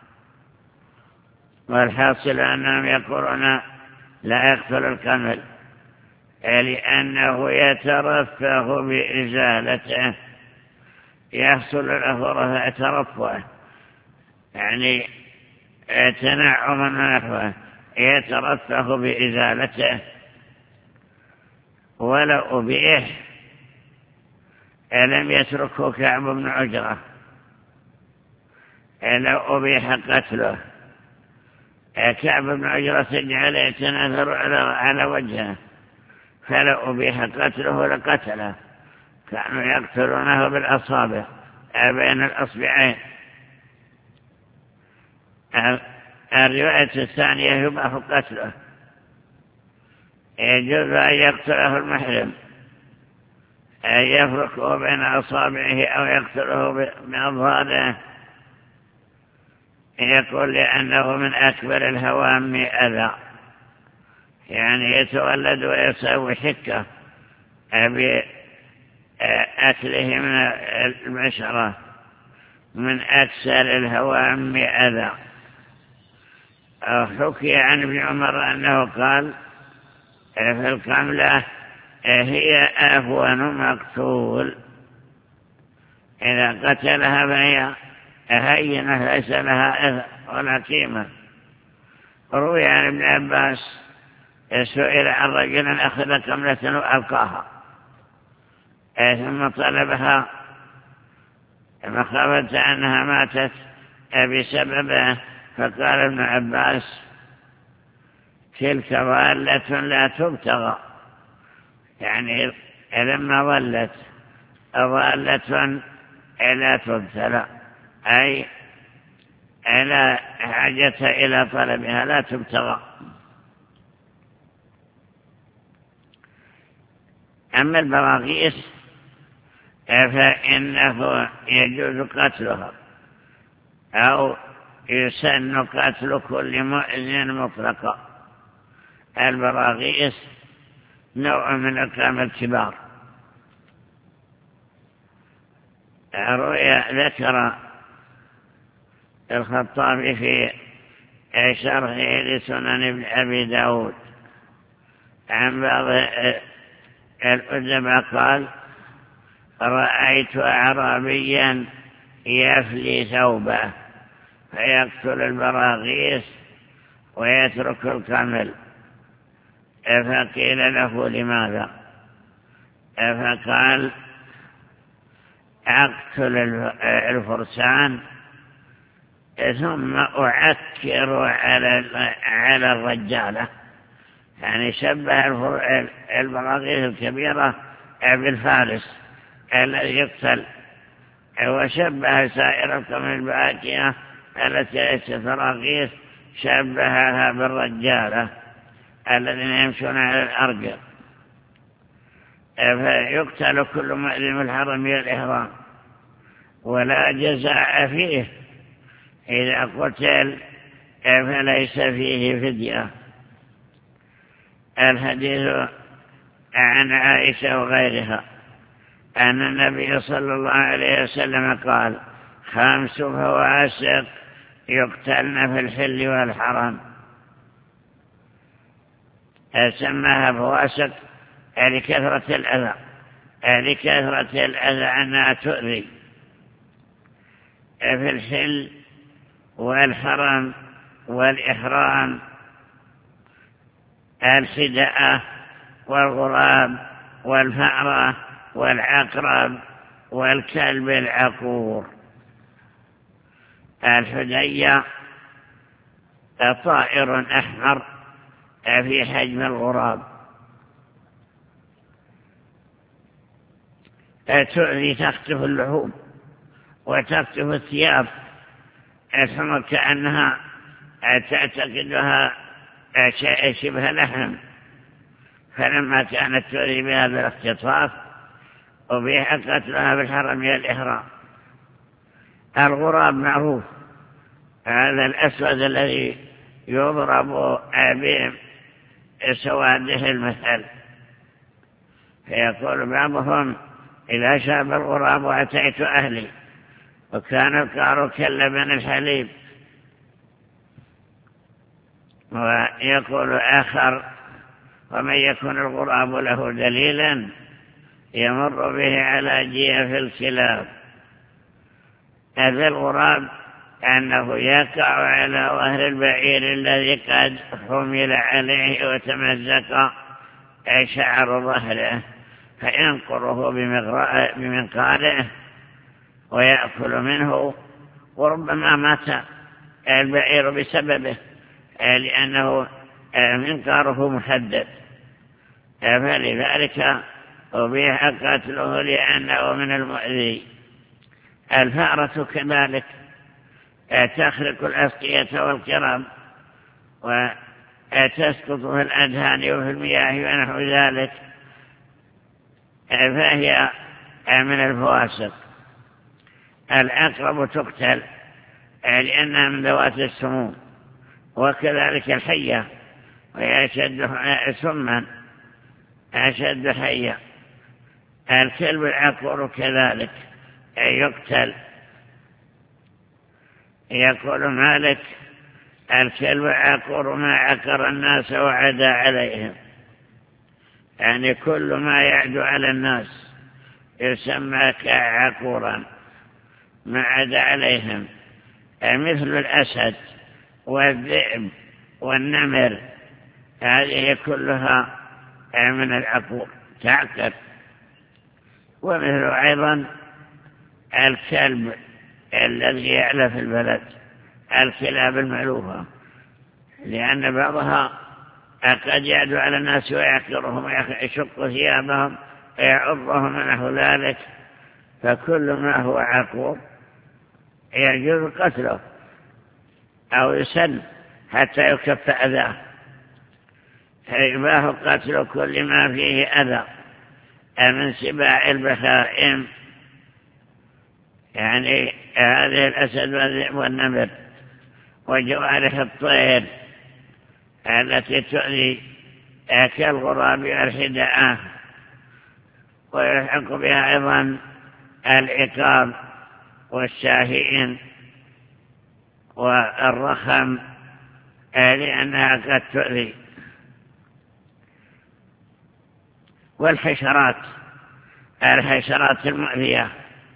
والحاصل أنهم يقولون: لا يقتل القمل لأنه يترفه بإزالته، يحصل له ترفه، يعني تنعم ونحوه، يترفه بإزالته. ولو أبيح لم يتركه كعب بن عجرة، لو أبيح قتله. كعب بن عجرة جعل يتناثر على وجهه، فلو أبيح قتله لقتله. كانوا يقتلونه بالأصابع بين الأصبعين. الرواية الثانية يباح قتله، يجوز أن يقتله المحرم، أن يفرقه بين أصابعه أو يقتله بأظهاره. يقول: لأنه من أكبر الهوام أذى، يعني يتولد ويسوي حكة بأكله من البشرة، من أكثر الهوام أذى. حكي عن ابن عمر أنه قال في القملة: هي أهون مقتول، إذا قتلها فهي هينة ليس لها ولا قيمة. روي عن ابن عباس سئل عن رجل أخذ قملة وألقاها ثم طلبها مخافة أنها ماتت بسببه، فقال ابن عباس: تلك ضالة لا تبتغى، يعني لما ظلت ضالة لا تبتلى، أي لا حاجة إلى طلبها، لا تبتغى. أما البراغيث فإنه يجوز قتلها، أو يسن قتل كل مؤذن مطلقا. البراغيث نوع من أقلام الكبار. رؤيا ذكر الخطابي في شرحه لسنن ابن أبي داود عن بعض الأدباء قال: رأيت أعرابيا يفلي ثوبه فيقتل البراغيث ويترك القمل، فقيل له: لماذا؟ فقال: أقتل الفرسان ثم أعكر على الرجالة. يعني شبه البراغيث الكبيرة بالفارس الذي يقتل، وشبه سائر القوم الباقية التي ليست براغيث، شبهها بالرجالة الذين يمشون على الأرجل. فيقتل كل مؤذن الحرم الإحرام، ولا جزاء فيه. إذا قتل فليس فيه فدية. الحديث عن عائشة وغيرها أن النبي صلى الله عليه وسلم قال: خمس فواسق يقتلن في الحل والحرم. سماها فواسق لكثرة الأذى لكثرة الأذى أنها تؤذي في الحل والحرم والإحرام: الحدأة والغراب والفأرة والعقرب والكلب العقور. الحدية طائر أحمر في حجم الغراب، تؤذي، تخطف اللحوم وتخطف الثياب، الحمر كأنها تعتقدها شبه لحم، فلما كانت تؤذي بهذا الاختطاف أبيح قتلها بالحرم والإحرام. الغراب معروف، هذا الأسود الذي يضرب بسواده المثل، فيقول بعضهم: إذا شاب الغراب أتيت أهلي وكان القعر كاللبن الحليب. ويقول آخر: ومن يكون الغراب له دليلا يمر به على جيف الكلاب. هذا الغراب أنه يقع على ظهر البعير الذي قد حمل عليه وتمزق شعر ظهره، فينقره بمنقاره ويأكل منه، وربما مات البعير بسببه لأنه منقاره محدد، فلذلك أبيح قتله لأنه من المؤذي. الفأرة كذلك تخرق الأسقية والكرام وتسقط في الأدهان وفي المياه ونحو ذلك، فهي من الفواسق. العقرب تقتل لأنها من ذوات السموم، وكذلك الحية، وهي أشد سما أشد حية. الكلب العقور كذلك يقتل. يقول مالك: الكلب العقور ما عقر الناس وعدى عليهم، يعني كل ما يعدو على الناس يسمى كعقورا ما عدى عليهم، مثل الأسد والذئب والنمر، هذه كلها من العقور تعقر. ومثل أيضا الكلب الذي يعلى في البلد، الكلاب المألوفة، لأن بعضها قد يعدو على الناس ويعكرهم ويشق ثيابهم ويعضهم ونحو ذلك، فكل ما هو عقور يجوز قتله أو يسن حتى يكف أذاه، فيباه قتل كل ما فيه أذى من سباع البهائم، يعني هذه الأسد والذئب والنمر، وجوارح الطير التي تؤذي كالغراب والحدأة، ويلحق بها أيضا العقاب والشاهين والرخم لأنها قد تؤذي. والحشرات، الحشرات المؤذية،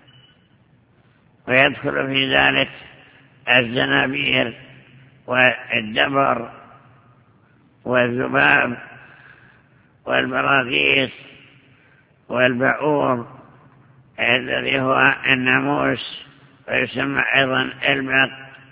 ويدخل في ذلك الزنابير والدبر والذباب والبراغيث والبعوض الذي هو الناموس ويسمى أيضا البق.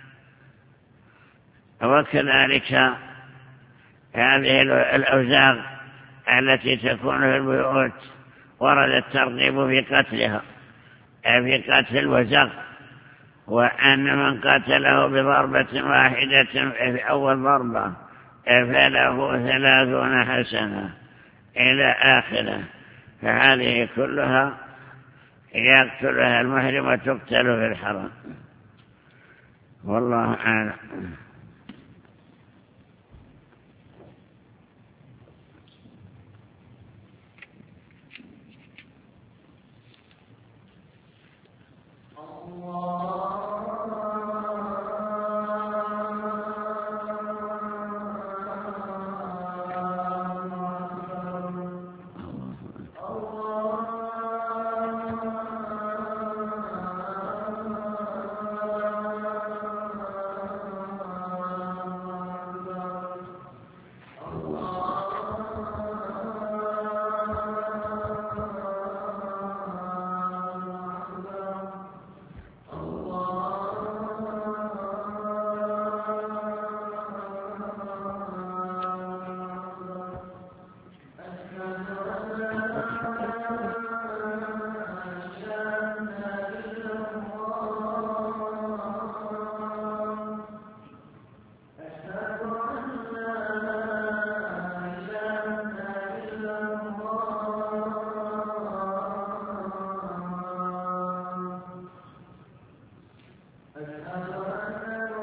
وكذلك هذه الأوزاغ التي تكون في البيوت ورد الترغيب في قتلها، في قتل الوزغ، وأن من قتله بضربة واحدة في أول ضربة فله ثلاثون حسنة إلى آخره، فهذه كلها يقتلها المحرم وتقتل في الحرم. والله أعلم.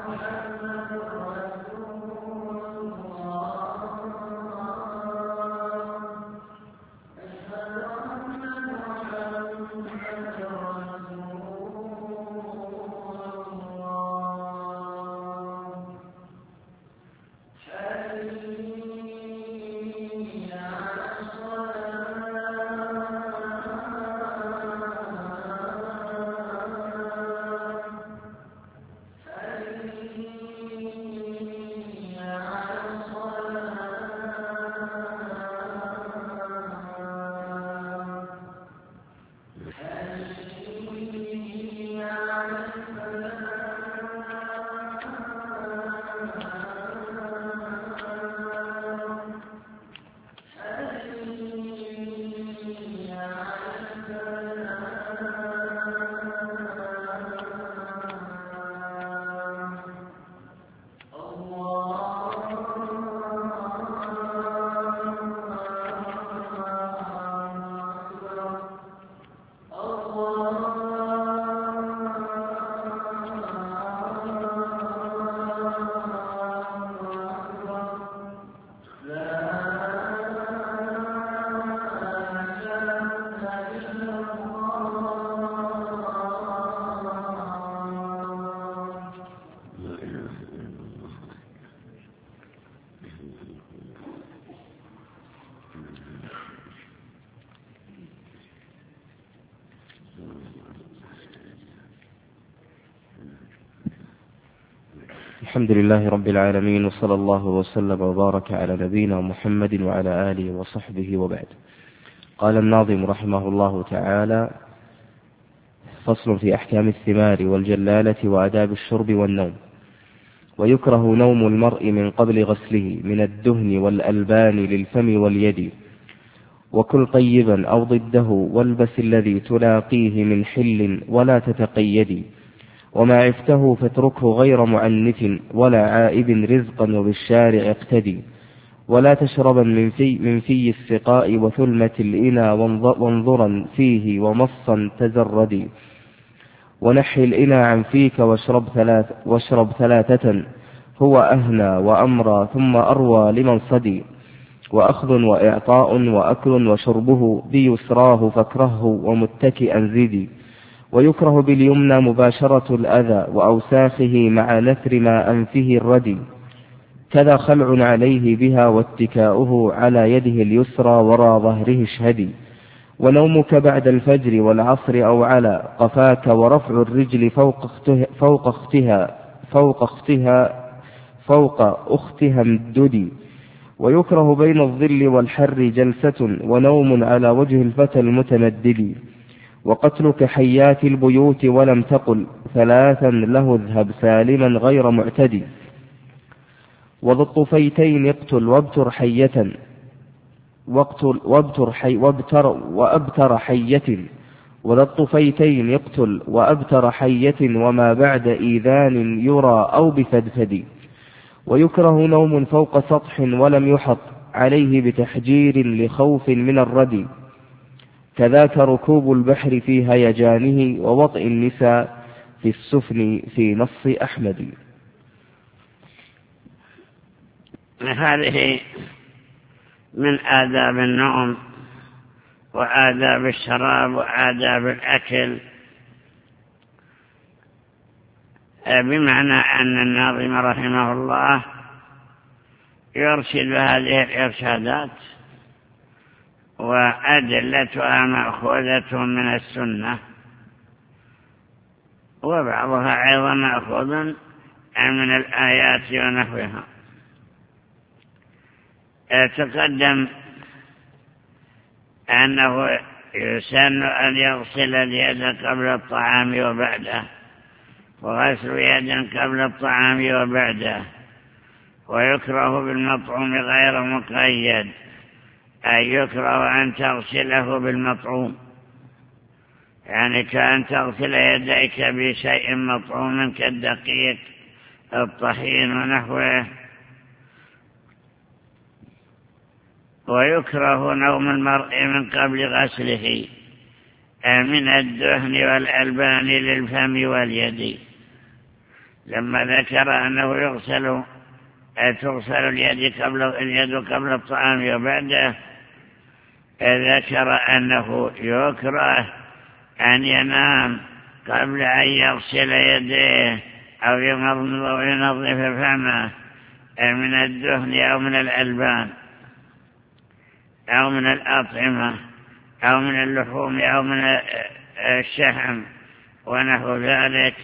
الحمد لله رب العالمين، وصلى الله وسلم وبارك على نبينا محمد وعلى آله وصحبه وبعد. قال الناظم رحمه الله تعالى: فصل في أحكام الثمار والجلالة وآداب الشرب والنوم. ويكره نوم المرء من قبل غسله من الدهن والألبان للفم واليد، وكل طيبا أو ضده، والبس الذي تلاقيه من حل ولا تتقيدي، وما عفته فاتركه غير معنف، ولا عائب رزقا وبالشارع اقتدي، ولا تشربا من في, من في السقاء وثلمة الإنى، وانظرا فيه ومصا تزردي، ونحي الإنى عن فيك واشرب, ثلاث واشرب ثلاثة، هو أهنى وأمرى ثم أروى لمن صدي، وأخذ وإعطاء وأكل وشربه بيسراه فاكرهه ومتكئا زدي، ويكره باليمنى مباشرة الأذى وأوساخه مع نثر ما أنفه الردي، كذا خلع عليه بها واتكاؤه على يده اليسرى وراء ظهره اشهدي، ونومك بعد الفجر والعصر أو على قفاك، ورفع الرجل فوق اختها فوق اختها فوق اختها فوق أختها امددي، ويكره بين الظل والحر جلسة، ونوم على وجه الفتى المتمدد، وقتلك حيات البيوت ولم تقل ثلاثا له اذهب سالما غير معتدي، وذا الطفيتين اقتل وابتر حية واقتل وابتر حي وابتر وابتر حية وذا الطفيتين يقتل وابتر حية، وما بعد إيذان يرى أو بفدفد، ويكره نوم فوق سطح ولم يحط عليه بتحجير لخوف من الردي، كذاك ركوب البحر في هيجانه، ووطئ النساء في السفن في نص أحمد. هذه من آداب النوم وآداب الشراب وآداب الأكل، بمعنى أن الناظم رحمه الله يرشد هذه الإرشادات، وأدلتها مأخوذة من السنة، وبعضها أيضا مأخوذ من الآيات ونحوها. تقدم أنه يسن أن يغسل اليد قبل الطعام وبعده، وغسل يد قبل الطعام وبعده، ويكره بالمطعوم غير مقيد، أي يكره أن تغسله بالمطعوم، يعني كأن تغسل يديك بشيء مطعوم كالدقيق الطحين ونحوه. ويكره نوم المرء من قبل غسله من الدهن والألبان للفم واليد، لما ذكر أنه يغسل تغسل اليد قبل اليد قبل الطعام وبعده، ذكر أنه يكره أن ينام قبل أن يغسل يديه أو ينظف وينظف فمه من الدهن أو من الألبان أو من الأطعمة أو من اللحوم أو من الشحم ونحو ذلك.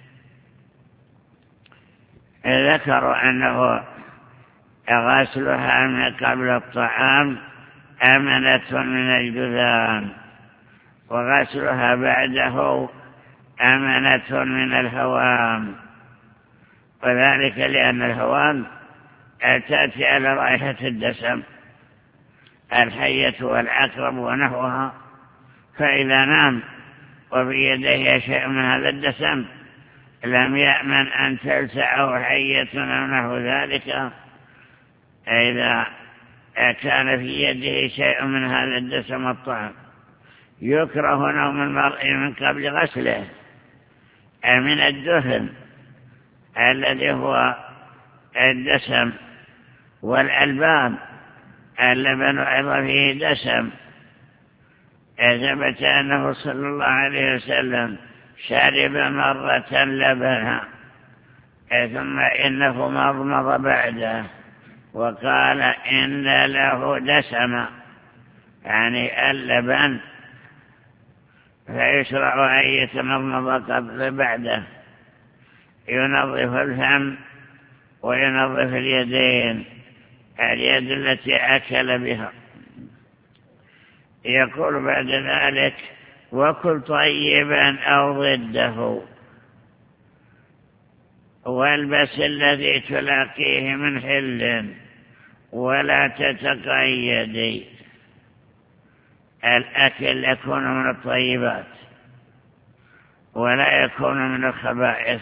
ذكروا أنه غسلها من قبل الطعام أمنة من الجذام، وغسلها بعده أمنة من الهوام، وذلك لأن الهوام تأتي على رائحة الدسم، الحية والعقرب ونحوها، فإذا نام وبيده شيء من هذا الدسم لم يأمن أن تلسعه حية أو نحو ذلك. إذا كان في يده شيء من هذا الدسم الطعام، يكره نوم المرء من قبل غسله من الدهن الذي هو الدسم والألبان، اللبن أيضا فيه دسم. ثبت أنه صلى الله عليه وسلم شرب مرة لبنا ثم إنه مرمض بعده وقال إن له دسم، يعني اللبن، فيشرع أن يتمضمض قبل بعده، ينظف الفم وينظف اليدين، اليد التي أكل بها. يقول بعد ذلك: وكل طيبا أو ضده، والبس الذي تلاقيه من حل ولا تتقيدي. الأكل يكون من الطيبات ولا يكون من الخبائث.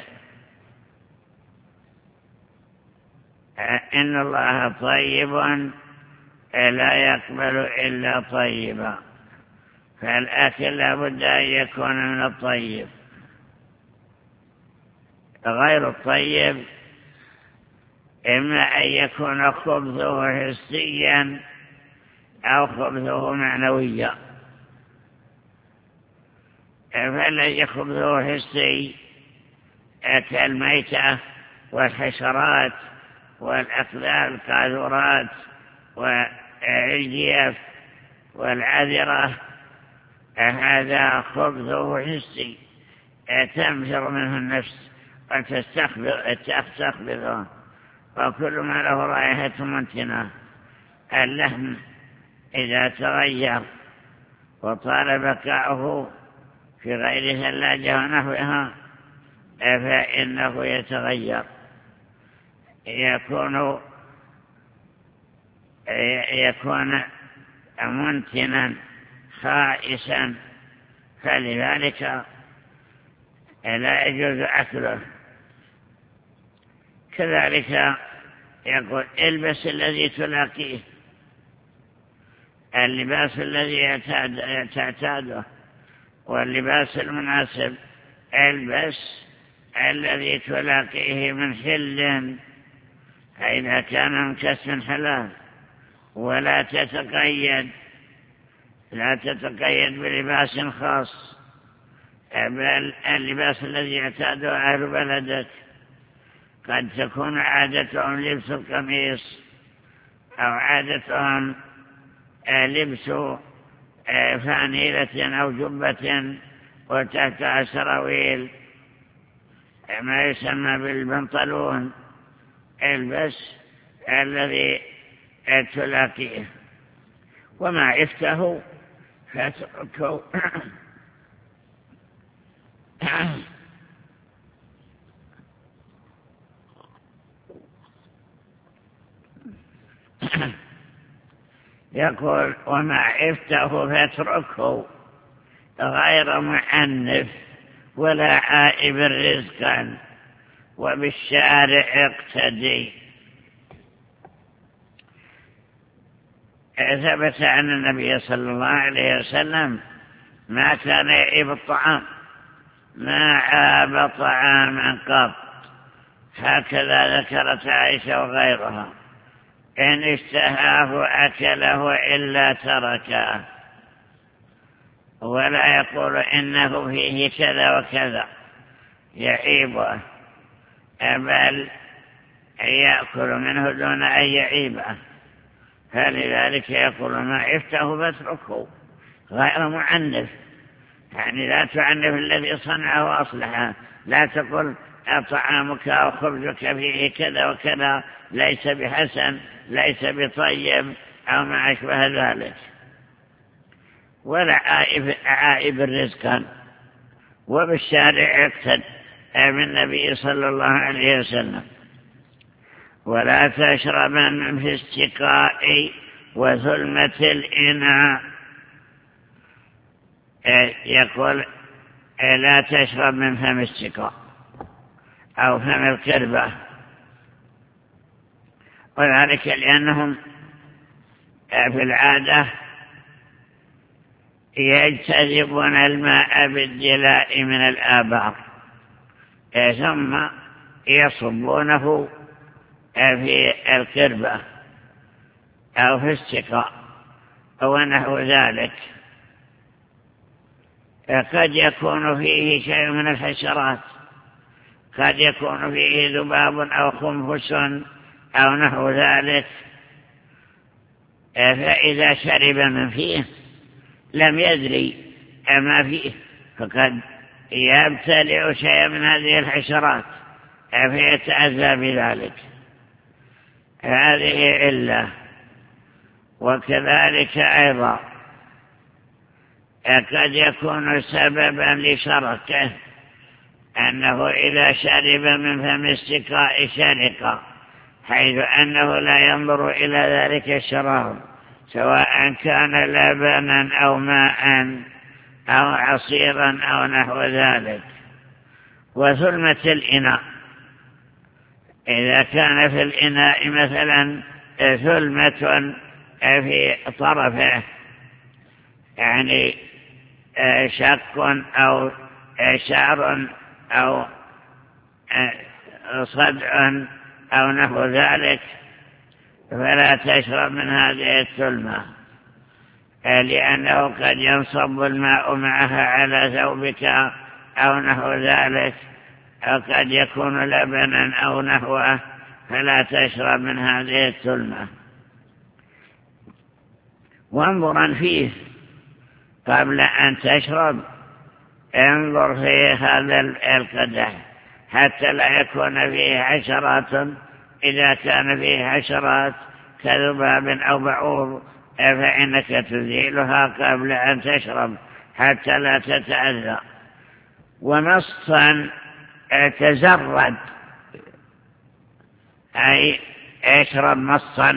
إن الله طيب لا يقبل إلا طيبا، فالأكل لابد أن يكون من الطيب. غير الطيب إما أن يكون خبثه حسيا أو خبثه معنويا. فالذي خبثه حسي كالميتة والحشرات والأقذار القاذورات والجيف والعذرة، هذا خبثه حسي تنفر منه النفس وتستخبثه، وكل ما له رائحة منتنة. اللحم إذا تغير وطال بقاؤه في غير ثلاجة ونحوها فإنه يتغير، يكون يكون منتنا خائسا، فلذلك لا يجوز أكله. كذلك يقول: البس الذي تلاقيه، اللباس الذي تعتاده واللباس المناسب. البس الذي تلاقيه من حل، فإذا كان من كسب حلال، ولا تتقيد لا تتقيد بلباس خاص، بل اللباس الذي يعتاده أهل بلدك. قد تكون عادتهم لبس القميص أو عادتهم لبس فانيلة أو جبة وتحتها سراويل، ما يسمى بالبنطلون. البس الذي تلاقيه، وما عفته فاتركه. يقول: وما عفته فاتركه غير معنف ولا عائب رزقا، وبالشارع اقتدي. ثبت أن النبي صلى الله عليه وسلم ما كان يعيب الطعام، ما عاب طعاما قط، هكذا ذكرت عائشة وغيرها: إن اشتهاه أكله إلا تركه، ولا يقول إنه فيه كذا وكذا يعيبه، بل يأكل منه دون أن يعيبه. فلذلك يقول: ما عفته فاتركه، غير معنف. يعني لا تعنف الذي صنعه وأصلحه، لا تقول طعامك أو خبزك فيه كذا وكذا ليس بحسن، ليس بطيب، أو ما أشبه ذلك. ولا عائب, عائب الرزق. وبالشارع اقتد بالنبي صلى الله عليه وسلم: ولا تشربن في السقاء وثلمة الإناء. يقول: لا تشرب من فم السقاء أو فم الكربة، وذلك لأنهم في العادة يجتذبون الماء بالدلاء من الآبار، ثم يصبونه في الكربة أو في السقاء ونحو ذلك. قد يكون فيه شيء من الحشرات، قد يكون فيه ذباب أو خنفس أو نحو ذلك، فإذا شرب من فيه لم يدري ما فيه، فقد يبتلع شيء من هذه الحشرات فيتأذى بذلك. هذه علة. وكذلك أيضا قد يكون سببا لشركه، أنه إذا شرب من فم السقاء شرق، حيث أنه لا ينظر إلى ذلك الشراب، سواء كان لبنا أو ماء أو عصيرا أو نحو ذلك. وثلمة الإناء: إذا كان في الإناء مثلا ثلمة في طرفه، يعني شق أو شعر أو صدع أو نحو ذلك، فلا تشرب من هذه الثلمة، لأنه قد ينصب الماء معها على ثوبك أو نحو ذلك، أو قد يكون لبنا أو نحوه، فلا تشرب من هذه الثلمة. وانظرا فيه قبل أن تشرب، انظر في هذا القدح حتى لا يكون فيه حشرات. إذا كان فيه حشرات كذباب أو بعوض فإنك تزيلها قبل أن تشرب حتى لا تتأذى. ومصا تزرد، أي اشرب مصا.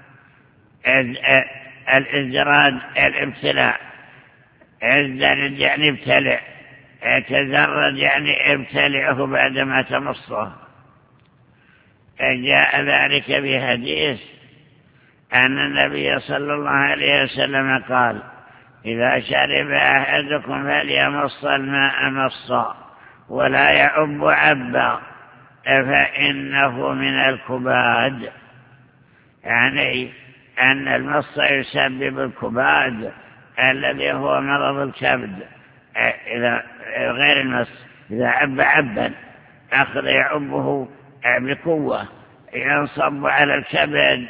الازدراد الابتلاء، ازدرد يعني ابتلع، تزرد يعني ابتلعه بعدما تمصه. جاء ذلك في حديث أن النبي صلى الله عليه وسلم قال: إذا شرب أحدكم فليمص الماء مصا ولا يعب عبا فإنه من الكباد. يعني أن المص يسبب الكباد الذي هو مرض الكبد. إذا غير المص، إذا عب عبا أخذ يعبه بقوة ينصب على الكبد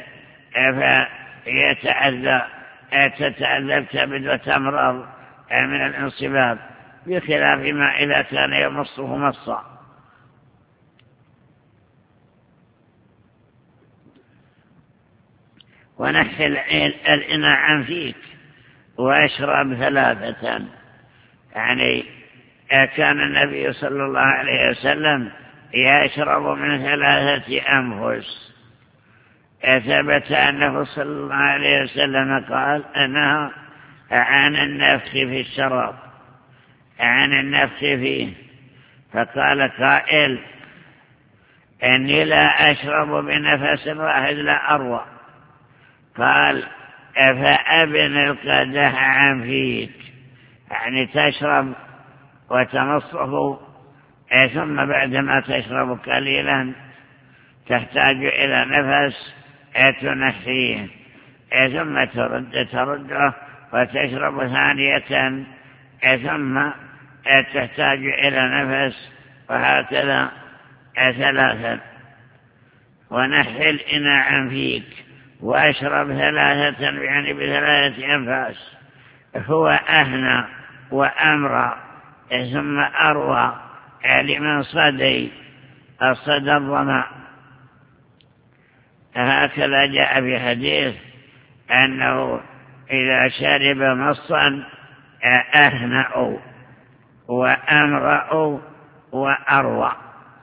فيتأذى تتأذى الكبد وتمرض من الانصباب، بخلاف ما إذا كان يمصه مصا. ونحي الإناء عن فيك واشرب ثلاثة. يعني كان النبي صلى الله عليه وسلم يشرب من ثلاثة أنفس. ثبت أنه صلى الله عليه وسلم قال: أنا عن النفخ في الشراب، عن النفخ فيه. فقال قائل: إني لا أشرب بنفس واحد لا أروى. قال: فأبن القدح عن فيك، يعني تشرب وتمصه، ثم بعدما تشرب قليلا تحتاج إلى نفس تنحيه ثم ترد ترده وتشرب ثانية ثم تحتاج إلى نفس، وهكذا ثلاثا. ونحي الإناء فيك وأشرب ثلاثة، يعني بثلاثة أنفاس، هو أهنى وأمرى ثم أروى لمن صدي الصدى الظمأ. هكذا جاء في حديث أنه إذا شرب مصا أهنأ وأمرأ وأروى،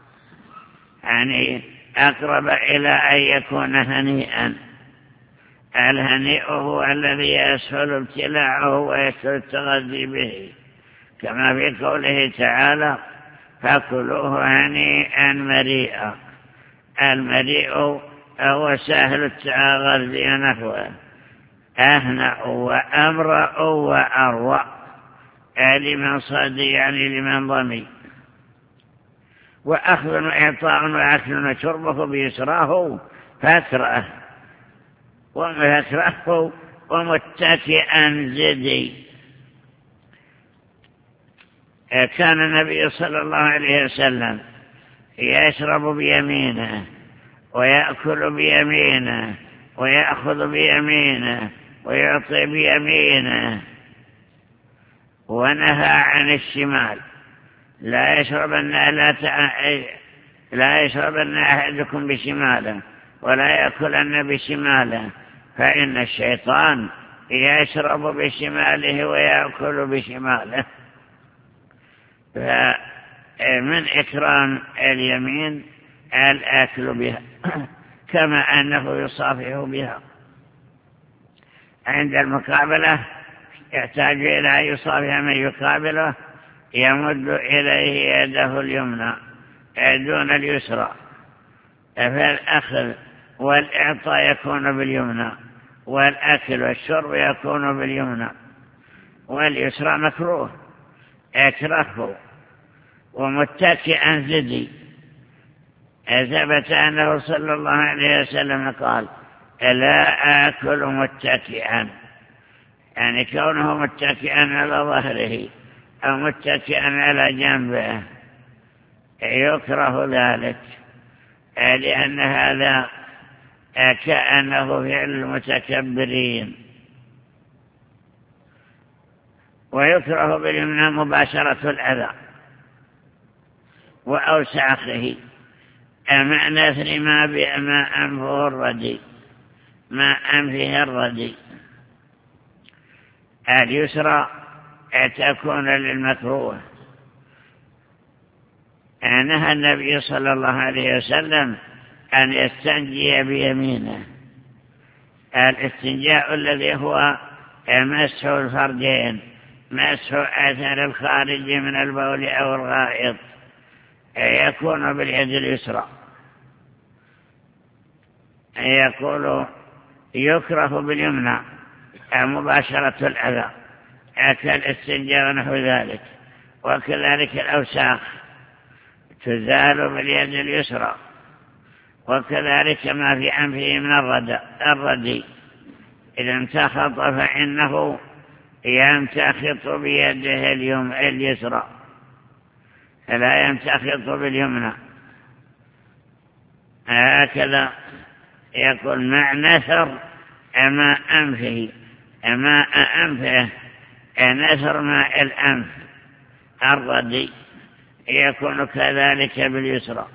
يعني أقرب إلى أن يكون هنيئا. الهنيء هو الذي يسهل ابتلاعه ويسهل التغذي به، كما في قوله تعالى فكلوه هنيئا مريئا. المريء هو سهل التغذي نحوه. أهنأ وأمرأ وأروى لمن صدي، يعني لمن ضمي. وأخذ وإعطاء وأكل وشربه بيسراه فاكره ومفكره ومتكئا زدي. كان النبي صلى الله عليه وسلم يشرب بيمينه ويأكل بيمينه ويأخذ بيمينه ويعطي بيمينه، ونهى عن الشمال. لا يشربن لا تع... لا يشربن أحدكم بشماله ولا يأكلن بشماله، فإن الشيطان يشرب بشماله ويأكل بشماله. فمن إكرام اليمين الأكل بها كما أنه يصافح بها. عند المقابلة يحتاج إلى أن يصافح من يقابله، يمد إليه يده اليمنى دون اليسرى، فالأخذ والإعطاء يكون باليمنى، والأكل والشرب يكون باليمنى، واليسرى مكروه اكرهه. ومتكئا زدي، ثبت أنه صلى الله عليه وسلم قال لا آكل متكئا، يعني كونه متكئا على ظهره أو متكئا على جنبه يكره ذلك، لأن هذا كأنه فعل المتكبرين. ويكره باليمنى مباشرة الأذى وأوساخه، مع نثر ما بما أنفه الردي ما أنفه الردي. اليسرى تكون للمكروه. نهى النبي صلى الله عليه وسلم أن يستنجي بيمينه. الاستنجاء الذي هو مسح الفرجين، مسح أثر الخارج من البول أو الغائط، يكون باليد اليسرى. يقول يكره باليمنى مباشرة الأذى كالاستنجاء ونحو ذلك. وكذلك الأوساخ تزال باليد اليسرى، وكذلك ما في أنفه من الردي إذا انتخط فإنه ينتخط بيده اليوم اليسرى، فلا ينتخط باليمنى. هكذا يقول مع نثر ماء أنفه، ماء أنفه نثر ماء الأنف الردي يكون كذلك باليسرى.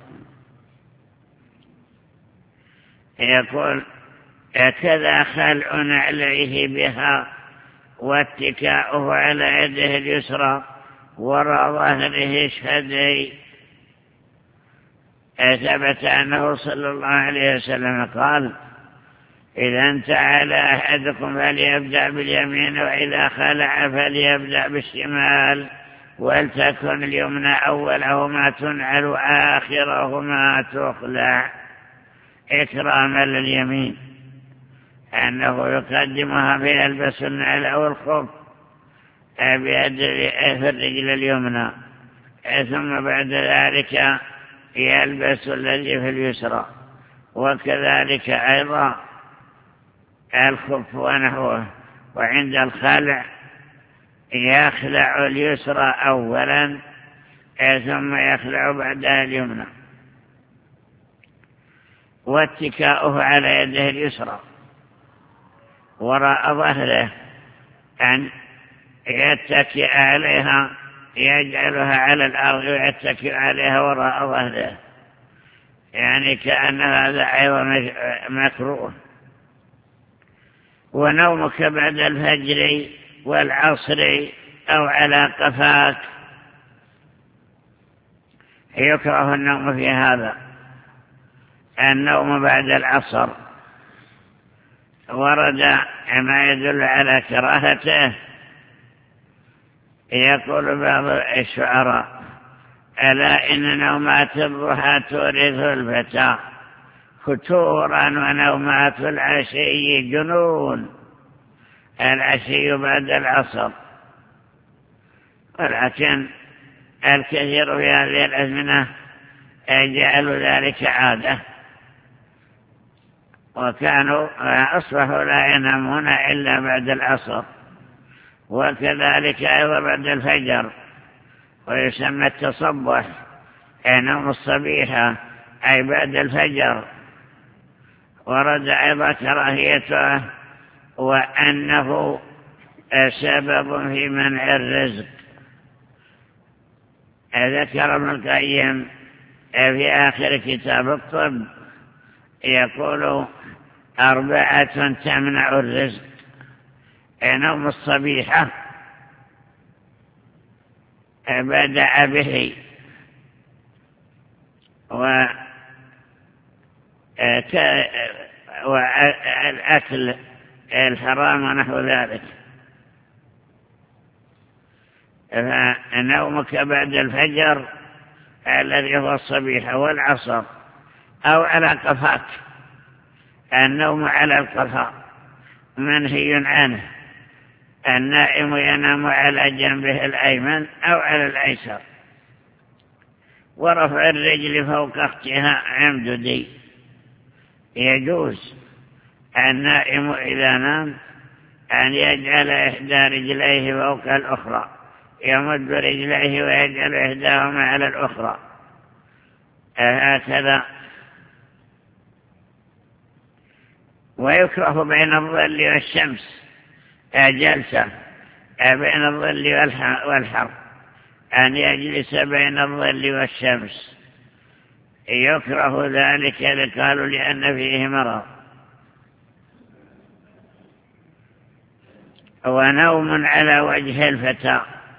يقول كذا خلع نعليه بها واتكاؤه على يده اليسرى وراء ظهره شهدي. ثبت أنه صلى الله عليه وسلم قال إذا انتعل أحدكم فليبدأ باليمين، وإذا خلع فليبدأ بالشمال، ولتكن اليمنى أولهما تنعل وآخرهما تخلع، إكراما لليمين، أنه يقدمها فيلبس النعل أو الخف بيد في الرجل اليمنى، ثم بعد ذلك يلبس الذي في اليسرى. وكذلك أيضا الخف ونحوه. وعند الخلع يخلع اليسرى أولا ثم يخلع بعدها اليمنى، واتكاؤه على يده اليسرى وراء ظهره أن يتكئ عليها، يجعلها على الأرض ويتكئ عليها وراء ظهره، يعني كأن هذا أيضا مكروه. ونومك بعد الفجر والعصر أو على قفاك يكره النوم في هذا. النوم بعد العصر ورد ما يدل على كراهته. يقول بعض الشعراء: ألا إن نومات الضحى تورث الفتى فتورا ونومات العشي جنون. العشي بعد العصر، ولكن الكثير في هذه الأزمنة جعلوا ذلك عادة، وكانوا أصبحوا لا ينامون إلا بعد العصر، وكذلك أيضا بعد الفجر. ويسمى التصبح نوم الصبيحة أي بعد الفجر. ورد أيضا كراهيته وأنه سبب في منع الرزق. ذكر ابن القيم في آخر كتاب الطب يقول: أربعة تمنع الرزق: نوم الصبيحة بدأ به، والأكل الحرام ونحو ذلك. فنومك بعد الفجر الذي هو الصبيحة والعصر أو على قفاك. النوم على القفا منهي عنه. النائم ينام على جنبه الأيمن أو على الأيسر. ورفع الرجل فوق أختها عمددي. يجوز النائم إذا نام أن يجعل إحدى رجليه فوق الأخرى، يمد رجليه ويجعل إحداهما على الأخرى هكذا. ويكره بين الظل والشمس جلسة بين الظل والحر، أن يجلس بين الظل والشمس. يكره ذلك قالوا لأن فيه مرض. ونوم على وجه الفتى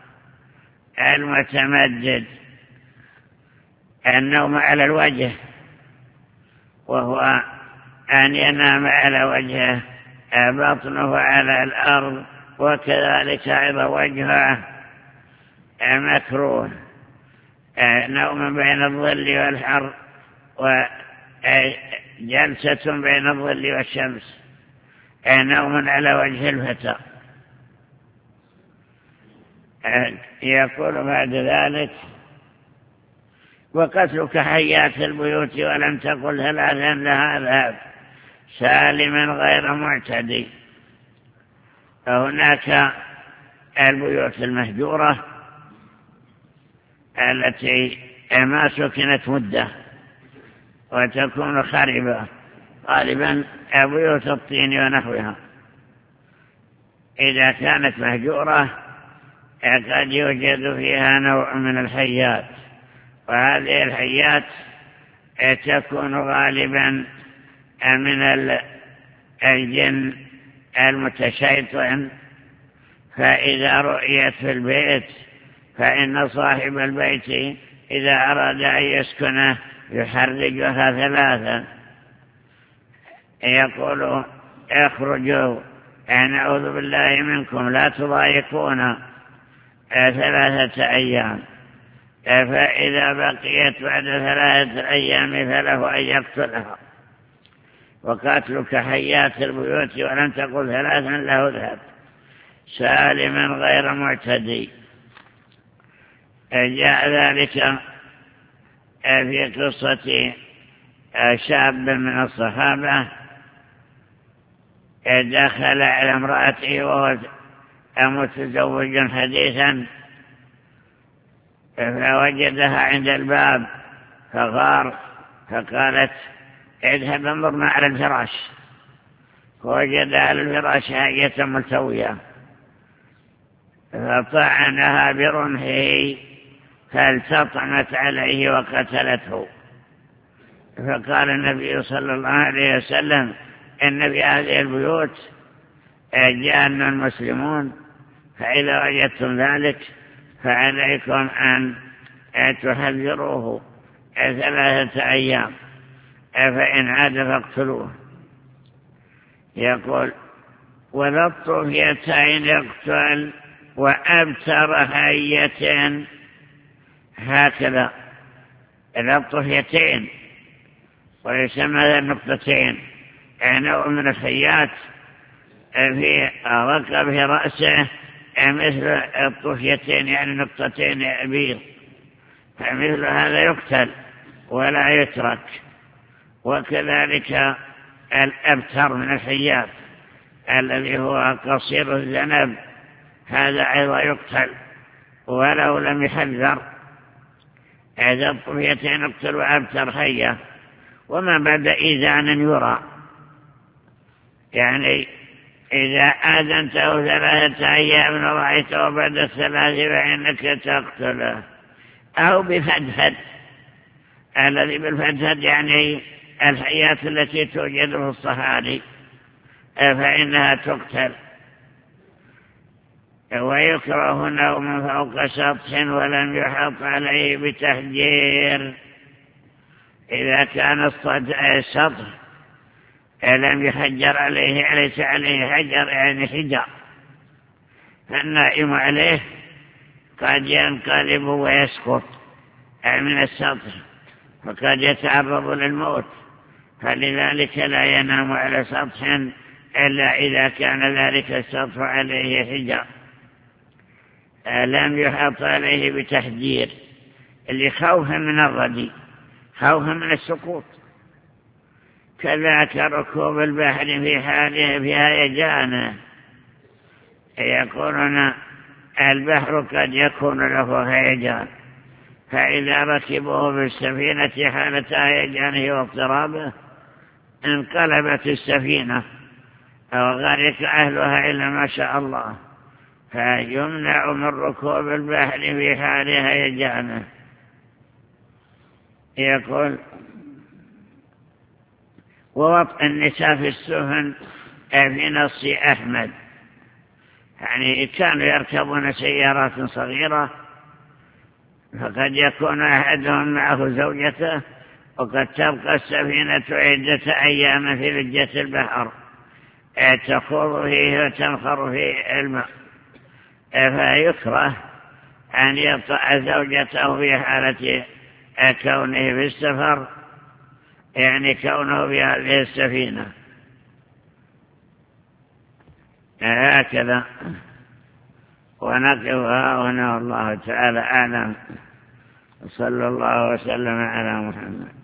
المتمدد. النوم على الوجه وهو أن ينام على وجهه بطنه على الأرض، وكذلك أيضا وجهه مكروه. نوم بين الظل والحر، وجلسة بين الظل والشمس. نوم على وجه الفتى. يقول بعد ذلك: وقتلك حيات البيوت ولم تقل ثلاثا لها ذهب سالما غير معتدي. هناك البيوت المهجورة التي ما سكنت مدة وتكون خربة، غالبا بيوت الطين ونحوها. إذا كانت مهجورة قد يوجد فيها نوع من الحيات، وهذه الحيات تكون غالبا من الجن المتشيطن. فإذا رؤيت في البيت فإن صاحب البيت إذا أراد أن يسكنه يحرجها ثلاثا، يقول: اخرجوا نعوذ بالله منكم لا تضايقون ثلاثة أيام. فإذا بقيت بعد ثلاثة أيام فله أن يقتلها. وقاتلك حيات البيوت ولم تقل ثلاثا له ذهب سالما غير معتدي. جاء ذلك في قصة شاب من الصحابة دخل على امرأته وهو متزوج حديثا، فوجدها عند الباب فغار، فقالت اذهب انظرنا على الفراش، فوجد على الفراش حاجة ملتوية، فطعنها برمحه فالتطمت عليه وقتلته. فقال النبي صلى الله عليه وسلم إن في هذه البيوت جان مسلمون، فإذا وجدتم ذلك فعليكم أن تحذروه ثلاثة أيام، فإن عاد فاقتلوه. يقول وذا الطفيتين يقتل وأبتر حية هكذا. ذا الطفيتين ويسمى ذا النقطتين، نوع من الخيات في ركبه رأسه مثل الطفيتين يعني نقطتين بيض، فمثل هذا يقتل ولا يترك. وكذلك الأبتر من الحيات الذي هو قصير الذنب، هذا أيضا يقتل ولو لم يحذر. هذا الطفيتين يقتل وأبتر حية. وما بعد إذان يرى، يعني إذا آذنته ثلاثة أيام ورأيته بعد الثلاث فإنك تقتله. أو بفدفد، الذي بالفدفد يعني الحيات التي توجد في الصحاري، فإنها تقتل. ويكره نوم فوق سطح ولم يحط عليه بتحجير. إذا كان السطح لم يحجر عليه ليس عليه حجر يعني حجر، فالنائم عليه قد ينقلب ويسقط من السطح فقد يتعرض للموت، فلذلك لا ينام على سطح إلا إذا كان ذلك السطح عليه حجر لم يحط عليه بتحجير، لخوفا من الردي، خوفا من السقوط. كذاك ركوب البحر في حاله في هيجانه، يقولون البحر قد يكون له هيجان، فإذا ركبوه بالسفينة حالة هيجانه واضطرابه انقلبت السفينة وغرق أهلها إلا ما شاء الله، فيمنع من ركوب البحر في حال هيجانه. يقول ووطء النساء في السفن في نص أحمد، يعني كانوا يركبون سيارات صغيرة فقد يكون أحدهم معه زوجته وقد تبقى السفينة عدة أيام في لجة البحر تخوض فيه وتنخر في الماء، فيكره أن يطأ زوجته في حالة كونه في السفر، يعني كونه في هذه السفينة. هكذا ونقفها هنا والله تعالى أعلم. صلى الله وسلم على محمد.